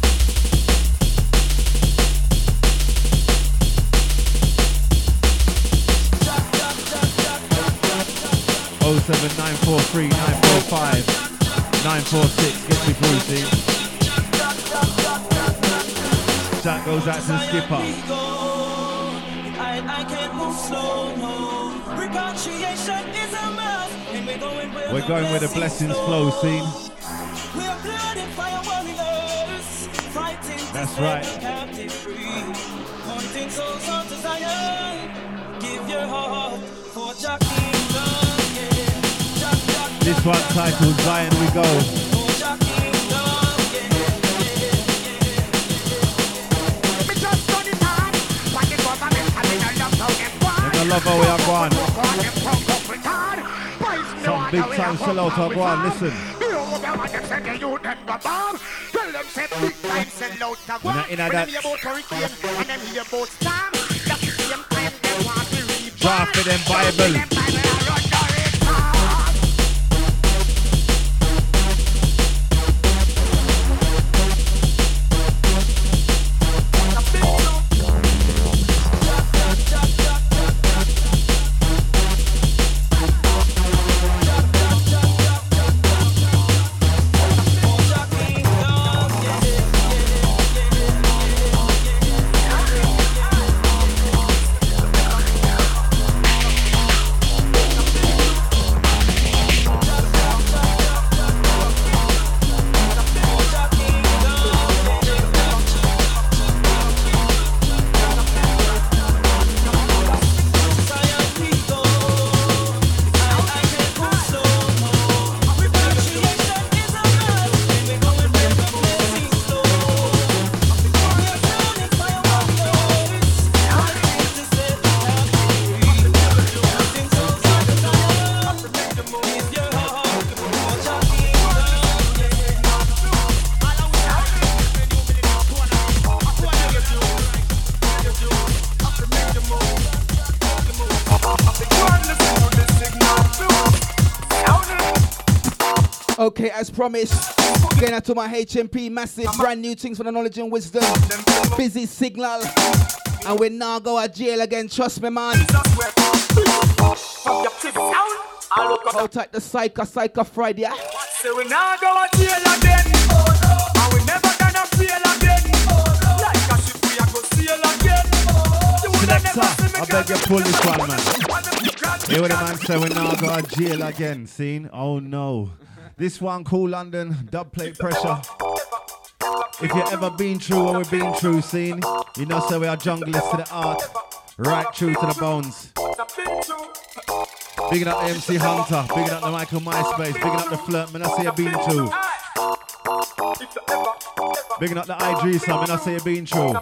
Oh 07943 945 946. Get me through, see. Shout goes out to the skipper. I can't move slow, no. Repatriation is a must, and we're going where the blessings flow, see. We are blood and fire warriors, fighting to That's set right. the captive free. Pointing souls unto Zion. Give your heart for your kingdom. This one titled Zion We Go. I love how we are going. Some big time sellout are going, listen. We're not in that. Draft for them Bible. Okay, as promised, going out to my HMP, massive brand new things for the knowledge and wisdom. Busy signal, and we now go to jail again. Trust me, man. Hold tight the Psycho Friday. So we now go to jail again, and we never gonna fail again. Like a ship we are go sail again. Selector, I beg you pull this one, man. Hear what the man say, we now go to jail again, seen? Oh no. This one, Cool London, dub plate pressure. If you ever been through what we've been through, seen? You know, say we are junglers to the art, right through to the bones. Bigging up the MC Hunter, bigging up the Michael MySpace, bigging up the Flirt, man, I say you been through. Bigging up the Idrissa, man, I say you been through.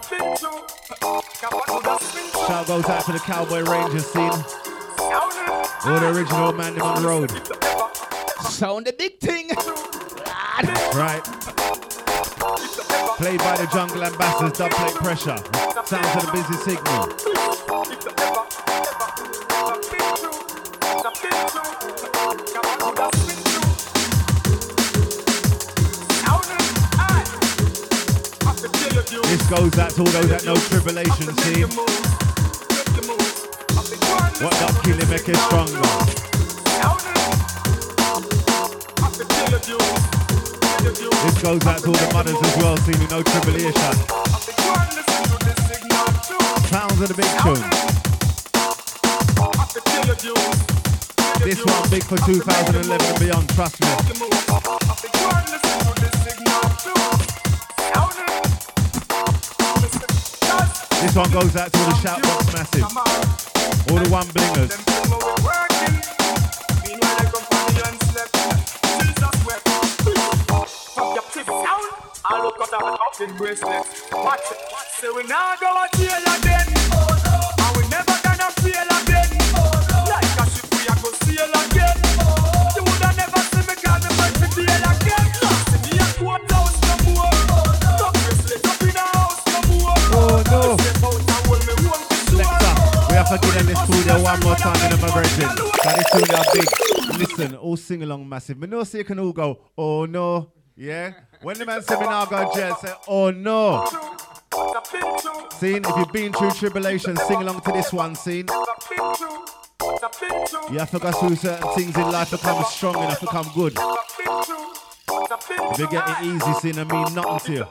Shout goes out to the Cowboy Rangers, scene. All the original man on the road. Sound the big thing. Right. Played by the Jungle Ambassadors, dub plate pressure. Sounds of the busy signal. This goes out to all those that know tribulation, team. What up, kill him, make it stronger. This goes out to all the mothers as well, seeing no tribulation. Sounds of the big tune. This one big for 2011 and beyond, trust me. This one goes out to all the Shoutbox massive. All the one blingers. I look at our fucking bracelets. Watch it. So we now go to jail again. And we never gonna fail again. Like a ship we are go sail again. You woulda never see me call me back to jail again. See me a courthouse no more. No bracelet up in the house no more. Oh no. We have to get in this studio one more time in my version. That is studio big. Listen, all sing along massive. But no, so you can all go, oh no. Yeah? When the man said me now go to jail, say, oh no. Scene, if you've been through tribulation, sing along to this one, scene. You have to go through certain things in life to become strong enough to become good. If you get it easy, scene, I mean nothing to you.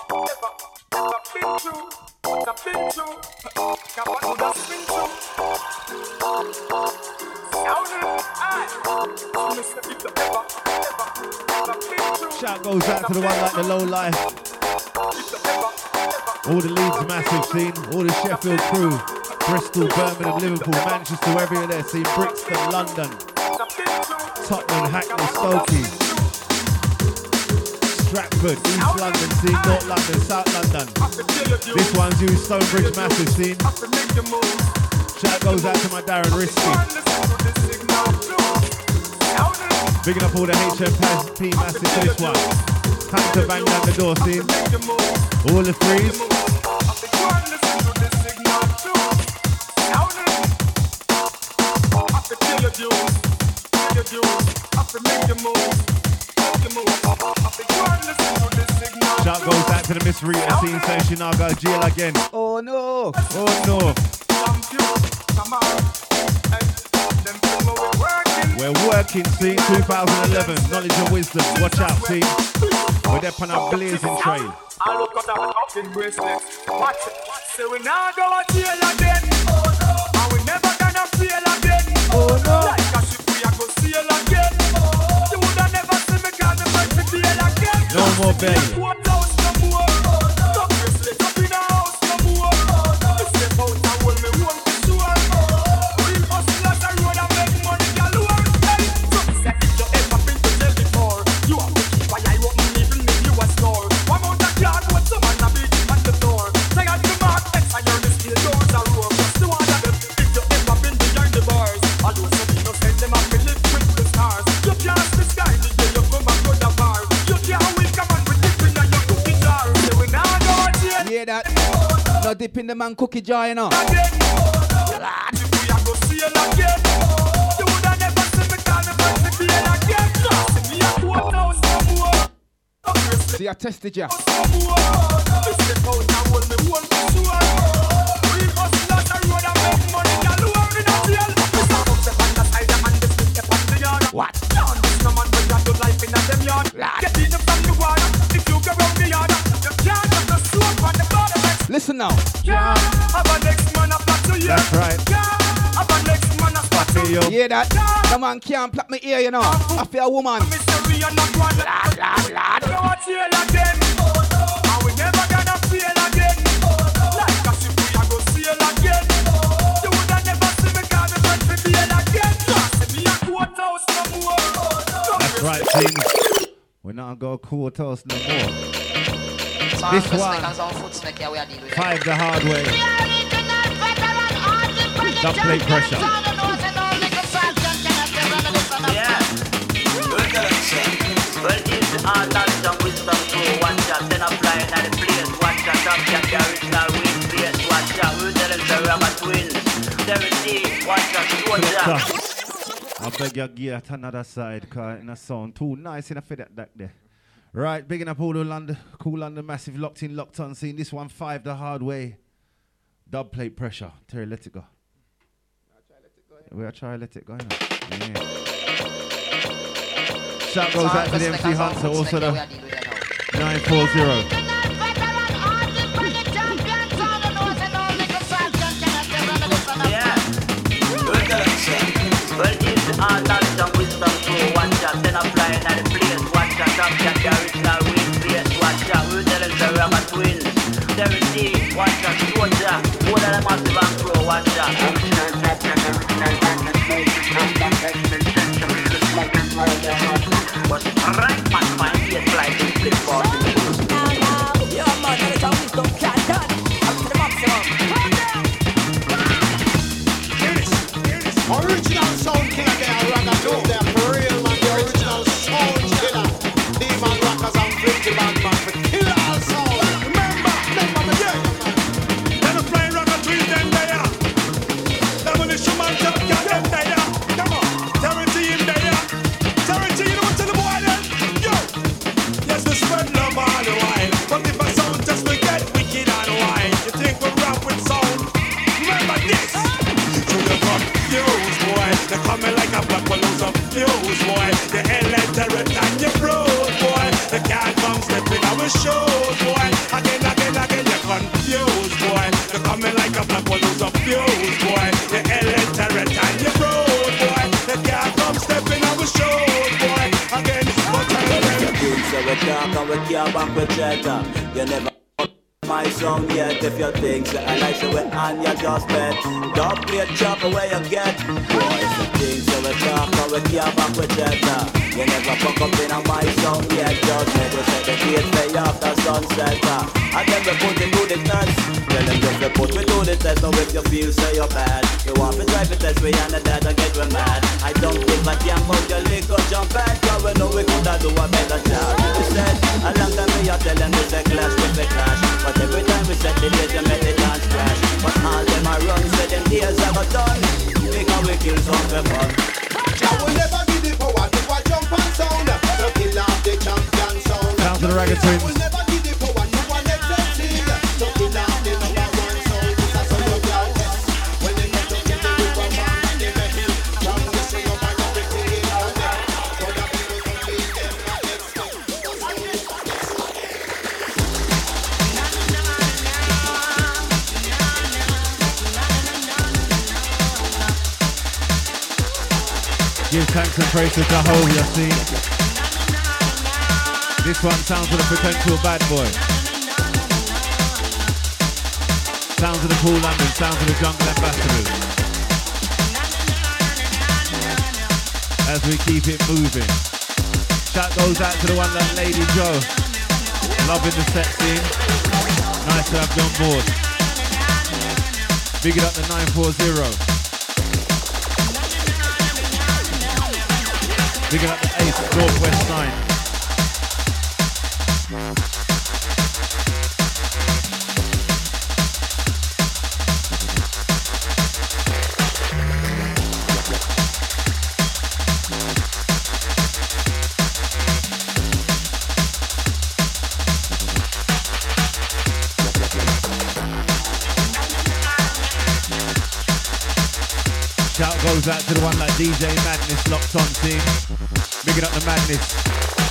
Shout goes out to the one like the Low Life. All the Leeds massive scene, all the Sheffield crew, Bristol, Birmingham, Liverpool, Manchester, wherever you're there, scene, Brixton, London, Tottenham, Hackney, Stokey, Stratford, East London, scene, North London, South London. This one's you, Stonebridge massive scene. Shout goes out to my Darren Risky. Bigging up all the HMP massive to this one. Time to bang down the door, see? All the threes. Shout goes out to the Miss Rita scene saying she now got to jail again. Oh no. Oh no. We're working, see, 2011, knowledge and wisdom, watch out, see. We're there on our blazing trail. I look at our fucking bracelets. Watch it. So we now go to jail again. And we never gonna fail again. Oh no. Like a ship we are go sail again. You woulda never see me call me back to jail again. No more bail. No bracelet up in the house no more. You step out and hold me home for sure. Real hustlers are road and make money galore. Hey, so say if you ever been to jail before, you have to keep an eye open even if you a snore. One out of yard with some man a beat at the door. Say I do mark X and you're the steel doors are rope. Just to one of them, if you ever been behind the bars, all those some people send them up and live with the stars. You can't the sky the day you come and go the bar. You can't win come on with dipping in your cookie jar. Say we now go to jail. Hear that? No dipping the man cookie jar, you know. You woulda never see me call me back to jail again. See me a courthouse. I tested you. What? Listen now. That's right. You hear that? The man can't pluck my ear, you know. I feel a woman. That's right, team. We're not going to go courthouse no more. This one, 5 the hard way. Don't play pressure. Yeah. Well, this is all knowledge and wisdom to one shot. Then applying at the place. One shot up, get the original win. Place, one shot. We tell them the rubber twin. 17, one shot, I beg you get another side, cause in a sound too nice enough for that there. Right, bigging up all the London, cool London massive, locked in, locked on, seeing this one 5 the hard way. Dub plate pressure. Terry, let it go. We'll try let it go. Yeah. Shout goes out to the MC Hunter, also the 940. Well, this is all knowledge and wisdom to one shot. Then applying at the place. One shot up, get the original win. Place, one shot. We tell them the rubber twin. 17, one shot, one shot. More than a massive and pro, one shot. But right back my ears like this flip for the news. Now, your man, knowledge and wisdom can't done. Up to the maximum. Original sound killer there, Ragadoon there, for real man, the original sound killer. Demon rockers and flinty man for kill all sound. Remember me, yeah. Then I'm flying rocker twin them there. Them on the Schumann top cat them there. Come on, Terry him there. Terry, you know what to the boy then? Yo, yes we spread love all the while. But if I sound just to get wicked and wild, you think we rap with sound? Remember this. So you come. They're coming like a black balloons of fuse, boy. The illiterate and your broad, boy. They can't come stepping our shows, boy. Again, you're confused, boy. They're coming like a black balloons of fuse, boy. The illiterate and your broad, boy. They can't come stepping our shows, boy. Again, but I them. So we talk and we care back with cheddar. You never my song yet if you think so. I like the way and you just bet. Don't play chop away you get. Boys and things so we talk and we care back with cheddar. You never fuck up in my song yet. Just let us set the date way after sunset. And then we put it to the test. Tell them just we put me to the test. So if you feel say you're bad, you want me drive the test way and the dad and get we mad. I don't think I can move your leg or jump back. Cause we know we coulda do a better job. We said a long time we are telling me say clash with the crash. But every time we set the date, you make the dance crash. But all them are run, so them days are done. Because we kill some people. I will never give the power to a jump and sound. To kill off the champion sound. Down to the Ragga Twins. I will never give the power to a next team. To kill off the number 1 sound. This is some of your test. When they come to kill the river man, they make him. From the string up and everything in our neck. So that people can beat them at next. Give thanks and praise to Jehovah, you see. This one sounds of the potential bad boy. Sounds of the cool London, sounds of the jungle ambassadors. As we keep it moving. Shout goes out to the one that Lady Joe. Loving the set scene. Nice to have you on board. Big it up the 940. Big it up the Ace, Northwest 9. Shout goes out to the one like DJ Madness, locked on team. Bigging up the Madness.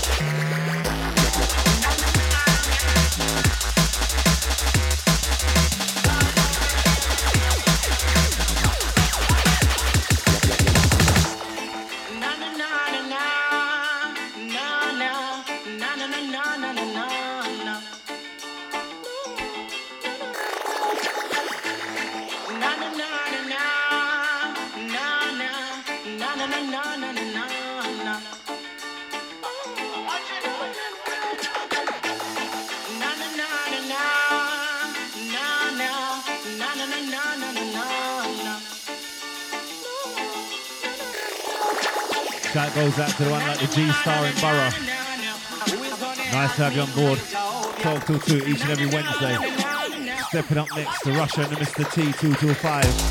Shout goes out to the one like the G-Star in Borough. Nice to have you on board. 12 till 2 each and every Wednesday. Stepping up next to Russia and the Mr. T 2 till 5.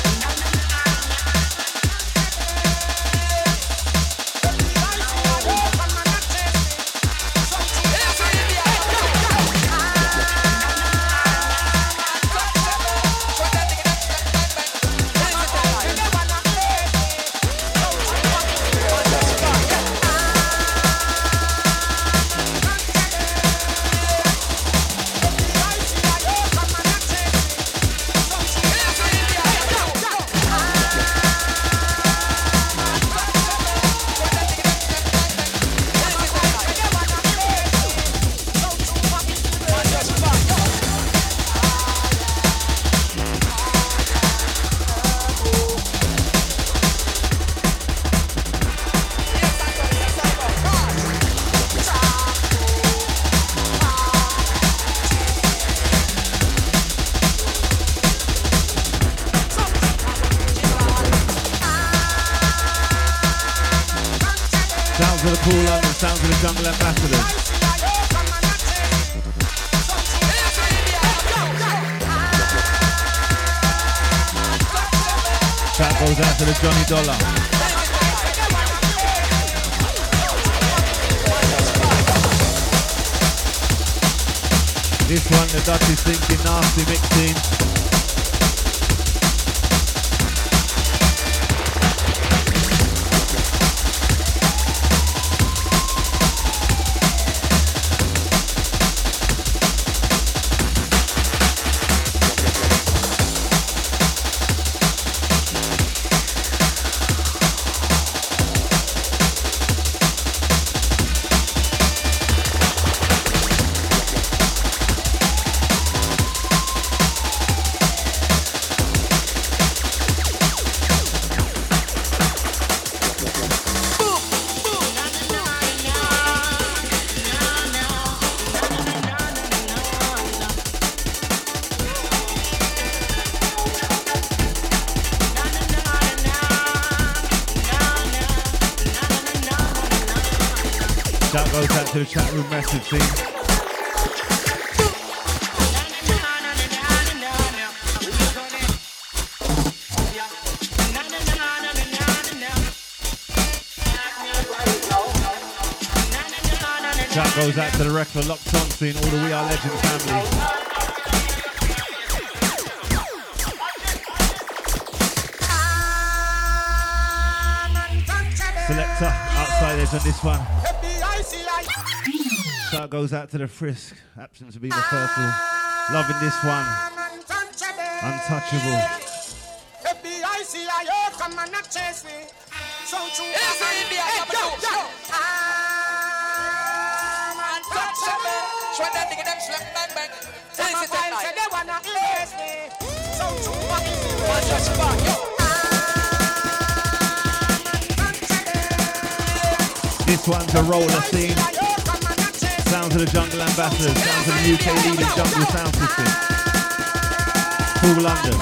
Sounds of the Jungle Ambassadors. That goes out to the Johnny Dollar. This one, the Dutch is thinking nasty mixing. Goes out to the chat room message team. Shout goes out to the Wrecker locked on scene, all the We Are Legend family. Selector outside edge on this one. Shout goes out to the Frisk, absent to be the first one. Loving this one. Untouchable. This one's a roller scene. Sounds of the Jungle Ambassadors, sounds of the UK leading jungle sound system. Full London.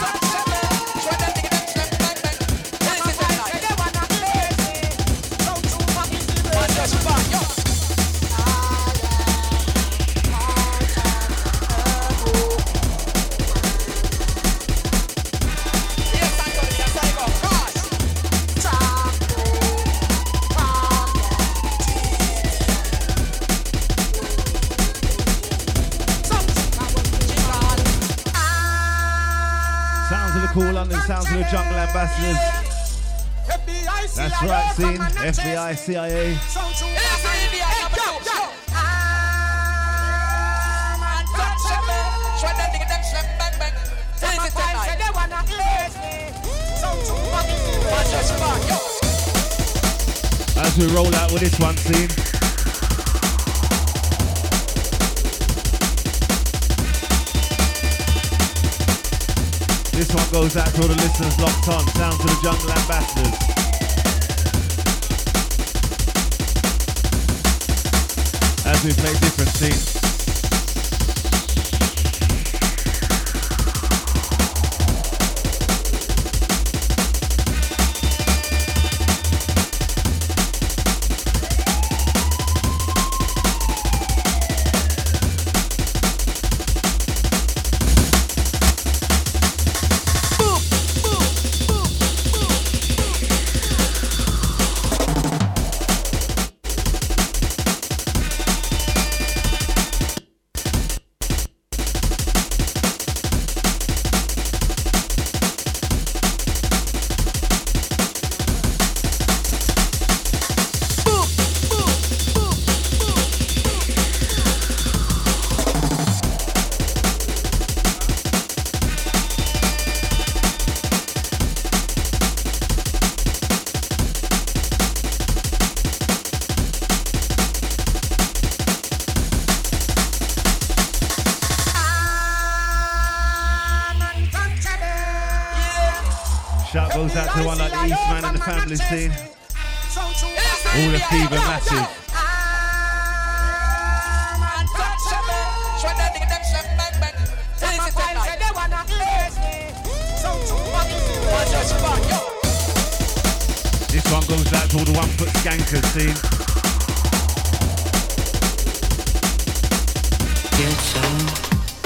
Cool London, sounds of the Jungle Ambassadors. That's right, scene. FBI, CIA. As we roll out with this one, scene. This one goes out to all the listeners locked on. Sound to the Jungle Ambassadors. As we play different scenes. Shout goes out to the one like the Eastman and the family scene. All the fever massive. This one goes out to all the 1 foot skankers scene. Get some.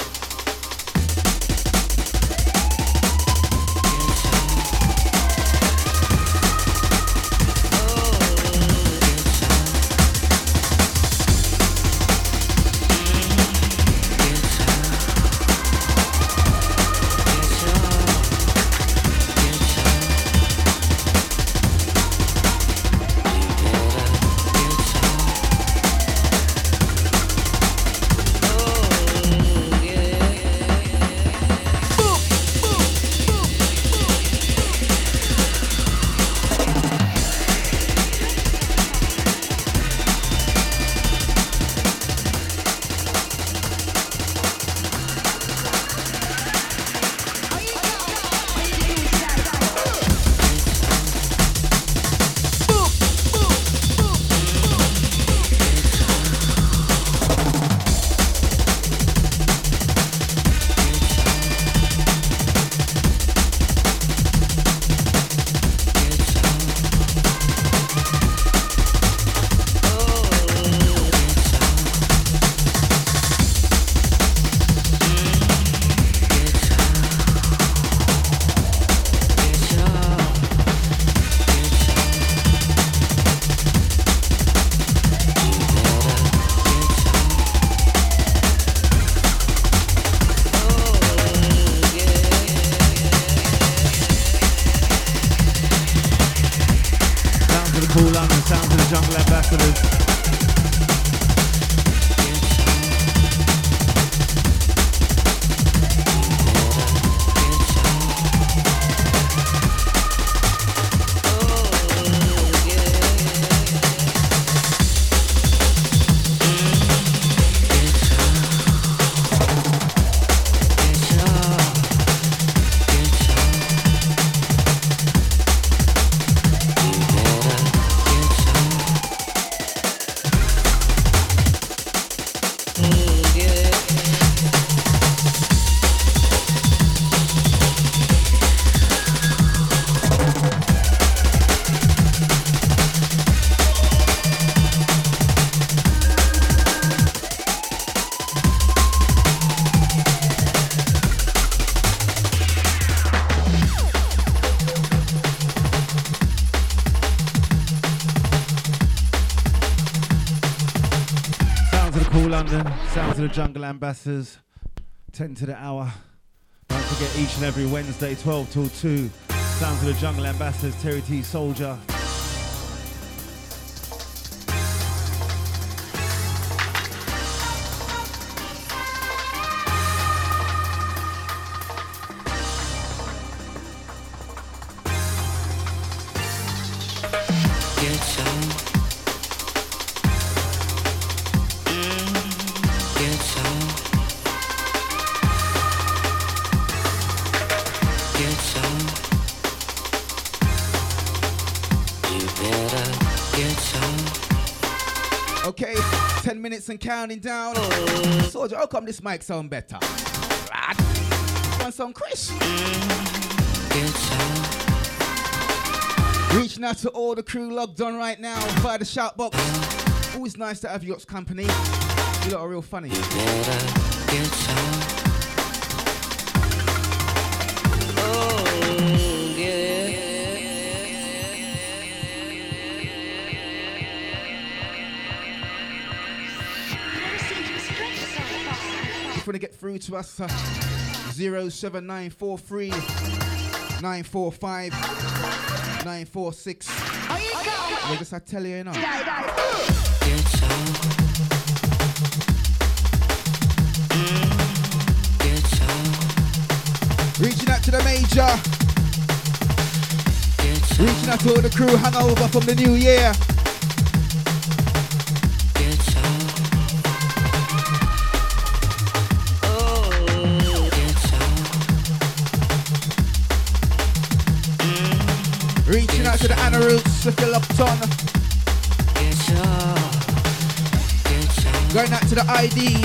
Sounds of the Jungle Ambassadors, 10 to the hour. Don't forget each and every Wednesday, 12 till 2. Sounds of the Jungle Ambassadors, Terry T. Soldier, Okay, 10 minutes and counting down. Soldier, how come this mic sound better? Lad, want some Chris? Reaching out to all the crew logged on right now via the shout box. Always nice to have your company. You lot are real funny. If you want to get through to us, 07943 945 946. I guess I tell you, you know. Reaching out to the major. Reaching out to all the crew hangover from the new year. Reaching out to the Anna Roots, the Philipton. Going out to the ID.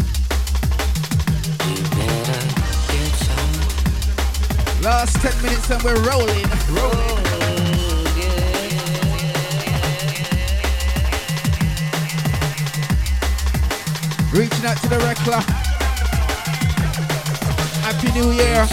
Last 10 minutes and we're rolling. Reaching out to the Rekla. Happy New Year.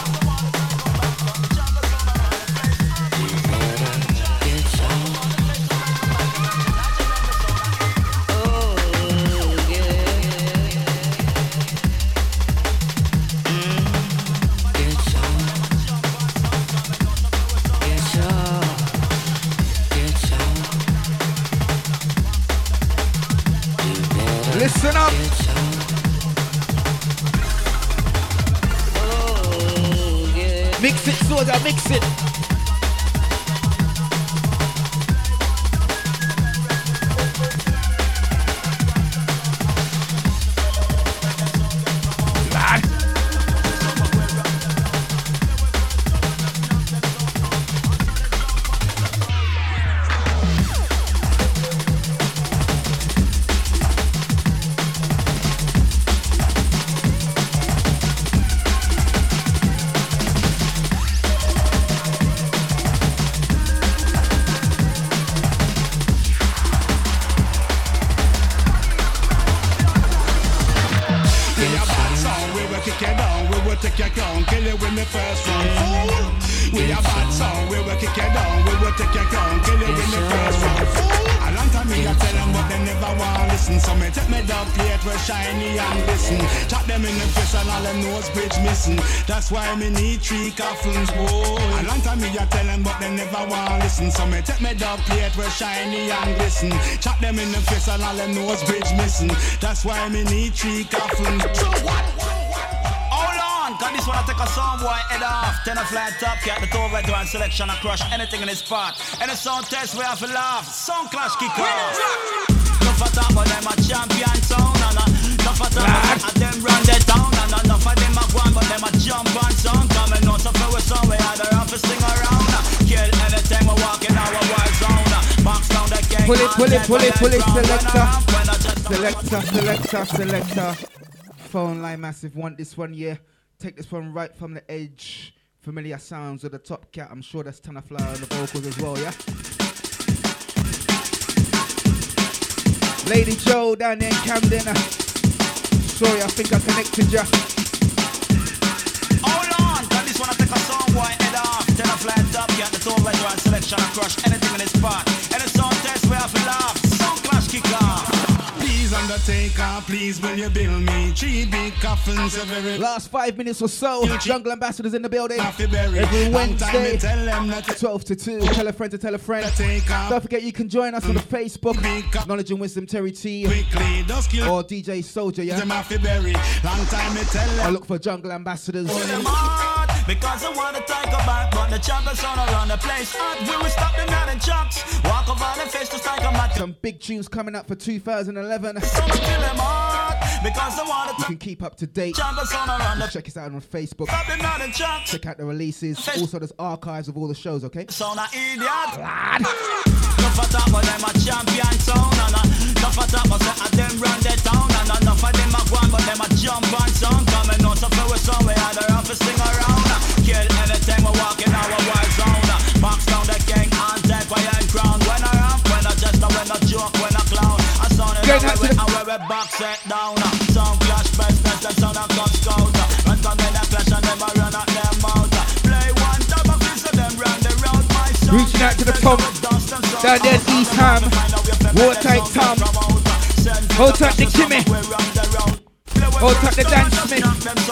Listen up. Mix it, Soda, mix it. That's why me need 3 coffins, boy. A long time me a tell them, but they never want listen. So me take me dog plate where shiny and glisten. Chop them in the face and all them nose bridge missing. That's why me need 3 coffins. Hold on, cause this one I take a song boy head off. 10 a flat top, cat the toe right one selection and crush anything in his spot. Any sound test we have to laugh. Sound clash kick off. Enough of that, but I'm a champion sound. Enough of that, but them run the town. And enough of them a go on, but them a jump on sound. Coming out of our song, we had a rough sing around. Kill anything we walk in our war zone. Box down the gang. Pull it, selector. Phone line massive, want this one, yeah. Take this one right from the edge. Familiar sounds of the Top Cat. I'm sure that's Tana Flower on the vocals as well, yeah. Lady Joe down there in Camden. Sorry, I think I connected ya. Hold on, cause this one I take a song boy head off. 10 a flat up, get the toe right one selection and crush anything in its spot. Any sound test we have to laugh. Sound clash kick off. Please Undertaker, please will you build me 3 big coffins every last 5 minutes or so. Jungle Ambassadors in the building every Wednesday 12 to 2. Tell a friend to tell a friend. Don't forget you can join us on the Facebook Knowledge and Wisdom Terry T or DJ Soldier, yeah. Long time me tell them. I look for Jungle Ambassadors. Because I want to take a back, but the champions on around the place. We will stop them out in chunks. Walk Walk over the face to strike a match. Some big tunes coming up for 2011. Because I want You can keep up to date. Check us out on Facebook. Check out the releases. Also, there's archives of all the shows, okay? Son of idiot. Lad. Enough of talk, but them a champion sound. Enough of talk, but them run the town. And enough of them a go on, but them a jump on sound. Coming out of the song, we had a rough sing around. Kill anything, we walk in our war zone. Box down the king and take fire and crown. When I ramp, when I jester, when I joke, when I clown. I sound it out, where we box it down. Sound clash, business, the sound of God scout. Run come in a clash and never run out them out. Play one time of this and them run the road. My sound. Reaching out to the top. Down there's East Ham. Watertight Tom. Hold tight the Kimmy. Hold tight the Dan Smith.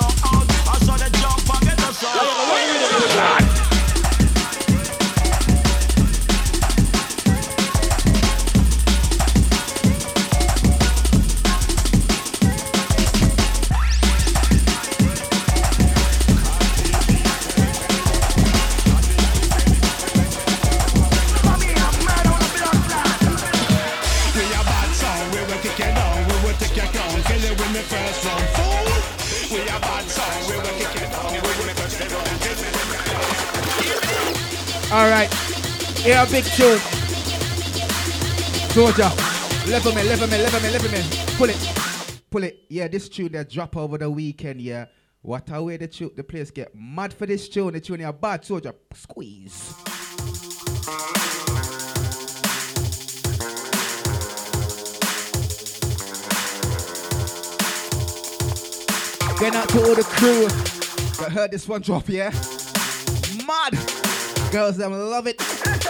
Alright, here a big tune. Soldier, level me. Pull it. Yeah, this tune that drop over the weekend, yeah. What a way the place get mad for this tune. The tune here bad, Soldier. Squeeze. Going out to all the crew that heard this one drop, yeah? Mad! Girls, them love it.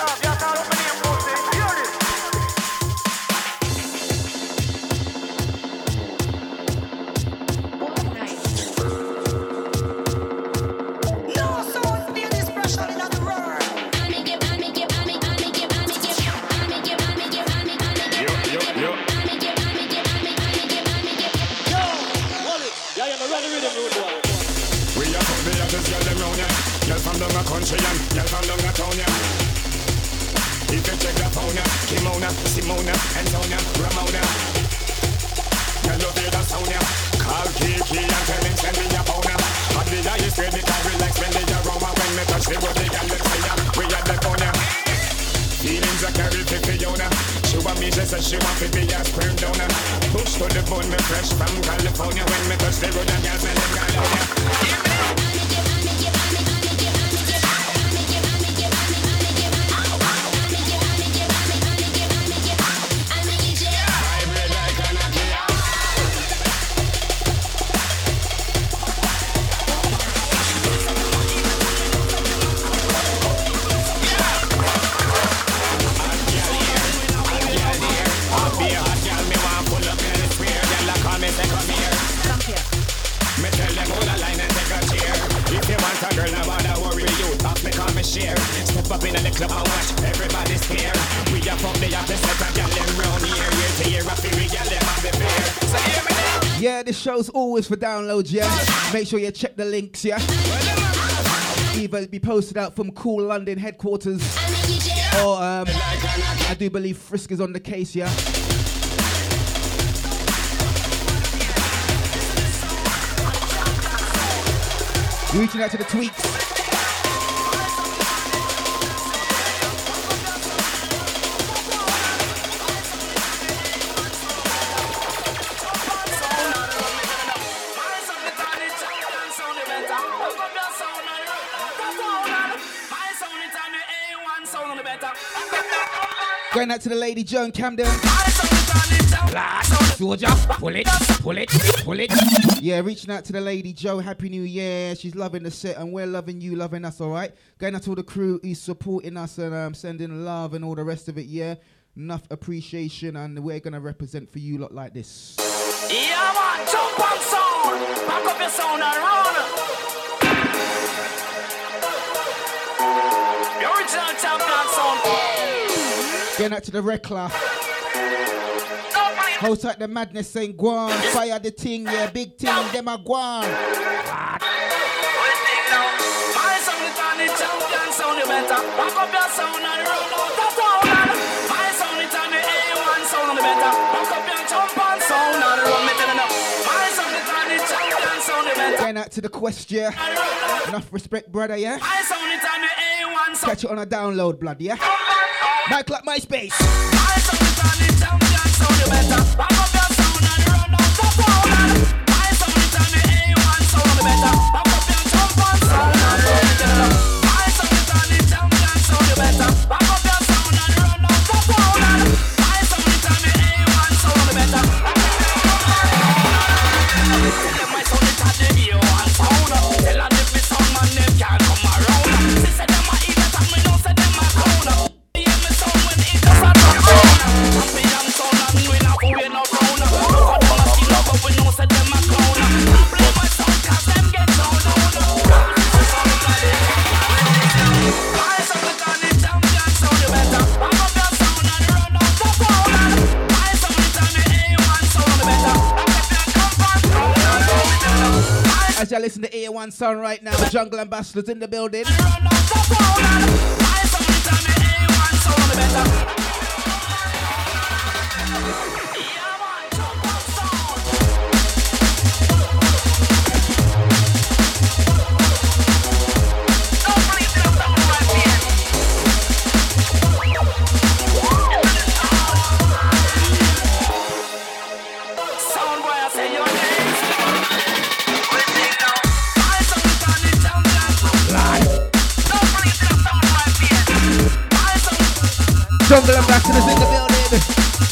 From down a country and girl from down a town, yeah. If you check the phone, yeah, Kimona, Simona, Antonia, Ramona. Girl, you hear the sound, yeah. Call Kiki and tell him send me a pound, yeah. But the eye is straight because we like spending the aroma when me touch the road, the girl let's say, yeah. We at the phone, yeah. Feelings are carried to Fiona. She want me just as she want to be a sperm donor. Push to the bone, me fresh from California. When me touch the road, the girl send them girl on, yeah. Step up in the club and watch everybody's here. We are from the opposite of y'all round here. Year to year, I feel we got them on the fair. So hear me now. Yeah, this show's always for downloads, yeah. Make sure you check the links, yeah. Either be posted out from Cool London headquarters, or I do believe Frisk is on the case, yeah. Reaching out to the tweets. Going out to the lady Joan Camden. Soldier, pull it. Yeah, reaching out to the lady Joe. Happy New Year. She's loving the set and we're loving you, loving us, all right? Going out to all the crew who's supporting us and sending love and all the rest of it, yeah? Enough appreciation and we're going to represent for you lot like this. Yeah, man, jump on sound. Back up your sound and run. The original champion sound. Going out to the Rekla. Hold tight the madness saying guan. Fire the thing, yeah, big thing, them a guan. My sound is on the champion sound, you better back up your sound and run out the town. the better. Back up your jump and sound and run me telling up. My sound is on the champion sound the better. Going out to the quest, yeah. Enough respect, brother, yeah. My sound is on the A1 sound. Catch it on a download, blood, yeah. Mic like MySpace. My sound is on the champion sound the better. Back up your sound and run out the sound. My sound is on the A1 sound the better. Back up your jump and sound and run me telling up. My sound is on the champion sound the better. Back up your sound and run out the sound. My sound is on the A1 sound the better. My sound is on the A1 sound. Tell them if me sound man them can't come around. They say them a eat it and me know say them a clown. Hear me sound when it does a round. Champion sound and we not going around. Look at them a skin up but we know say them a clown. I play my sound cause them get down down. My sound is on the champion sound the better. Back up your sound and run out the sound. My sound is on the A1 sound the better. As you listen to A1 sound right now, Jungle Ambassadors in the building. Sound boy, I say your name. Jungle Ambassadors in the building.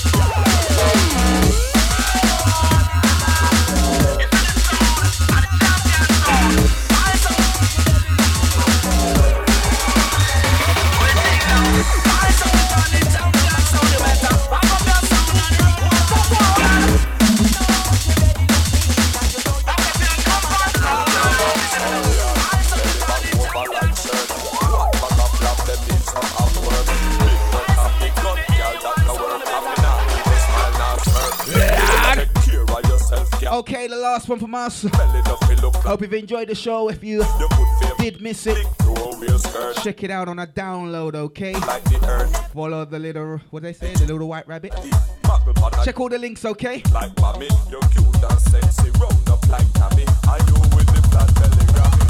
Okay, the last one from us. Hope you've enjoyed the show. If you did miss it, check it out on a download, okay? Follow the little, what they say, the little white rabbit. Check all the links, okay? Like mommy, you're cute and sexy, round up like Tammy. Are you with the flat telegram?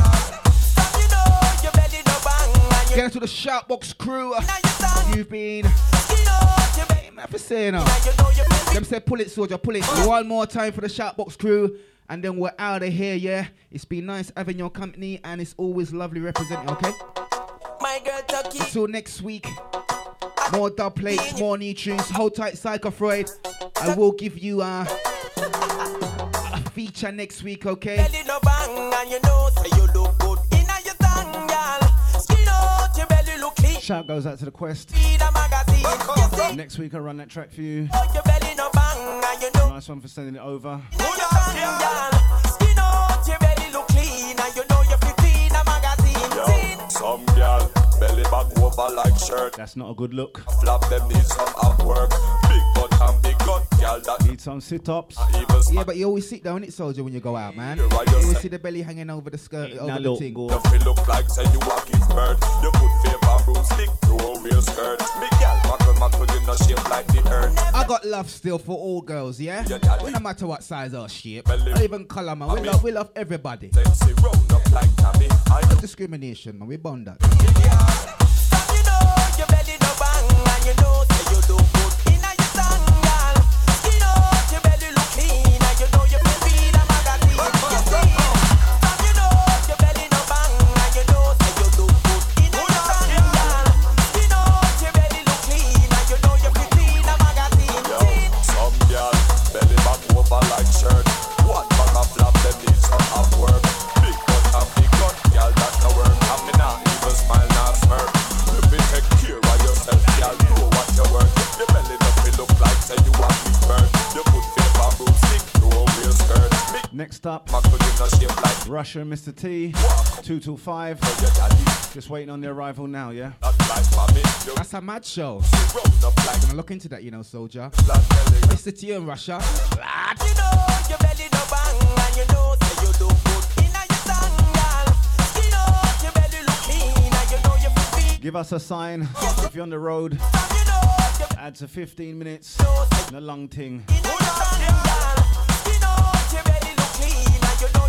Get into the Shoutbox crew. You've been for saying them say pull it, soldier, pull it. One more time for the Shoutbox crew, and then we're out of here, yeah? It's been nice having your company, and it's always lovely representing, okay? My girl Tucky. Until next week, more dub plates, more new tunes. Hold tight, Psycho Freud. I will give you a feature next week, okay? Belly no bang and you know say you look good in your tongue, girl. Skin out your belly look clean. Shout goes out to the Quest. Next week I'll run that track for you. Your belly no bang and you know. Nice one for sending it over. Skin out your belly look clean and you know you're 15 a magazine. Yo, some girl belly back over like shirt. That's not a good look. Flap them need some up work. Big butt and big gut, girl that need some sit-ups. Yeah, but you always sit down, it soldier, when you go out, man. You always see the belly hanging over the skirt, over the thing. You feel look like say you walk his bird. You put favor broomstick to a real skirt. Big girl, muckle, you know shape like the earth. I got love still for all girls, yeah? No matter what size or shape, or even colour, man. We love everybody. Sexy round up like Tammy. No discrimination, man. We bond that. You know your belly no bang and you know say you look good in your tongue, girl. Skin out your belly look clean and you know you feel feed a magazine. You know your belly no bang and you know say you look good in your tongue, girl. Skin out your belly look clean and you know you feel feed a magazine. Yo, some girl belly back over like shirt. One bag of flap them need some up work. Big butt and big gut, girl that no work. And me not even smile, not smirk. You be take care of yourself, girl. Do what you work. Your belly don't look like say you want big bird. You put favor broomstick to a real skirt. Next up, like Russia and Mr. T, 2 till 5. Just waiting on the arrival now, yeah? That's a mad show. Gonna look into that, you know, soldier. Mr. T and Russia. You know your belly no bang and you know say you look good in your tongue, girl. Skin out your belly look clean and you know you feel feed. Give us a sign if you're on the road. You know Add to 15 minutes. And a long ting. Skin out your belly look clean, and you know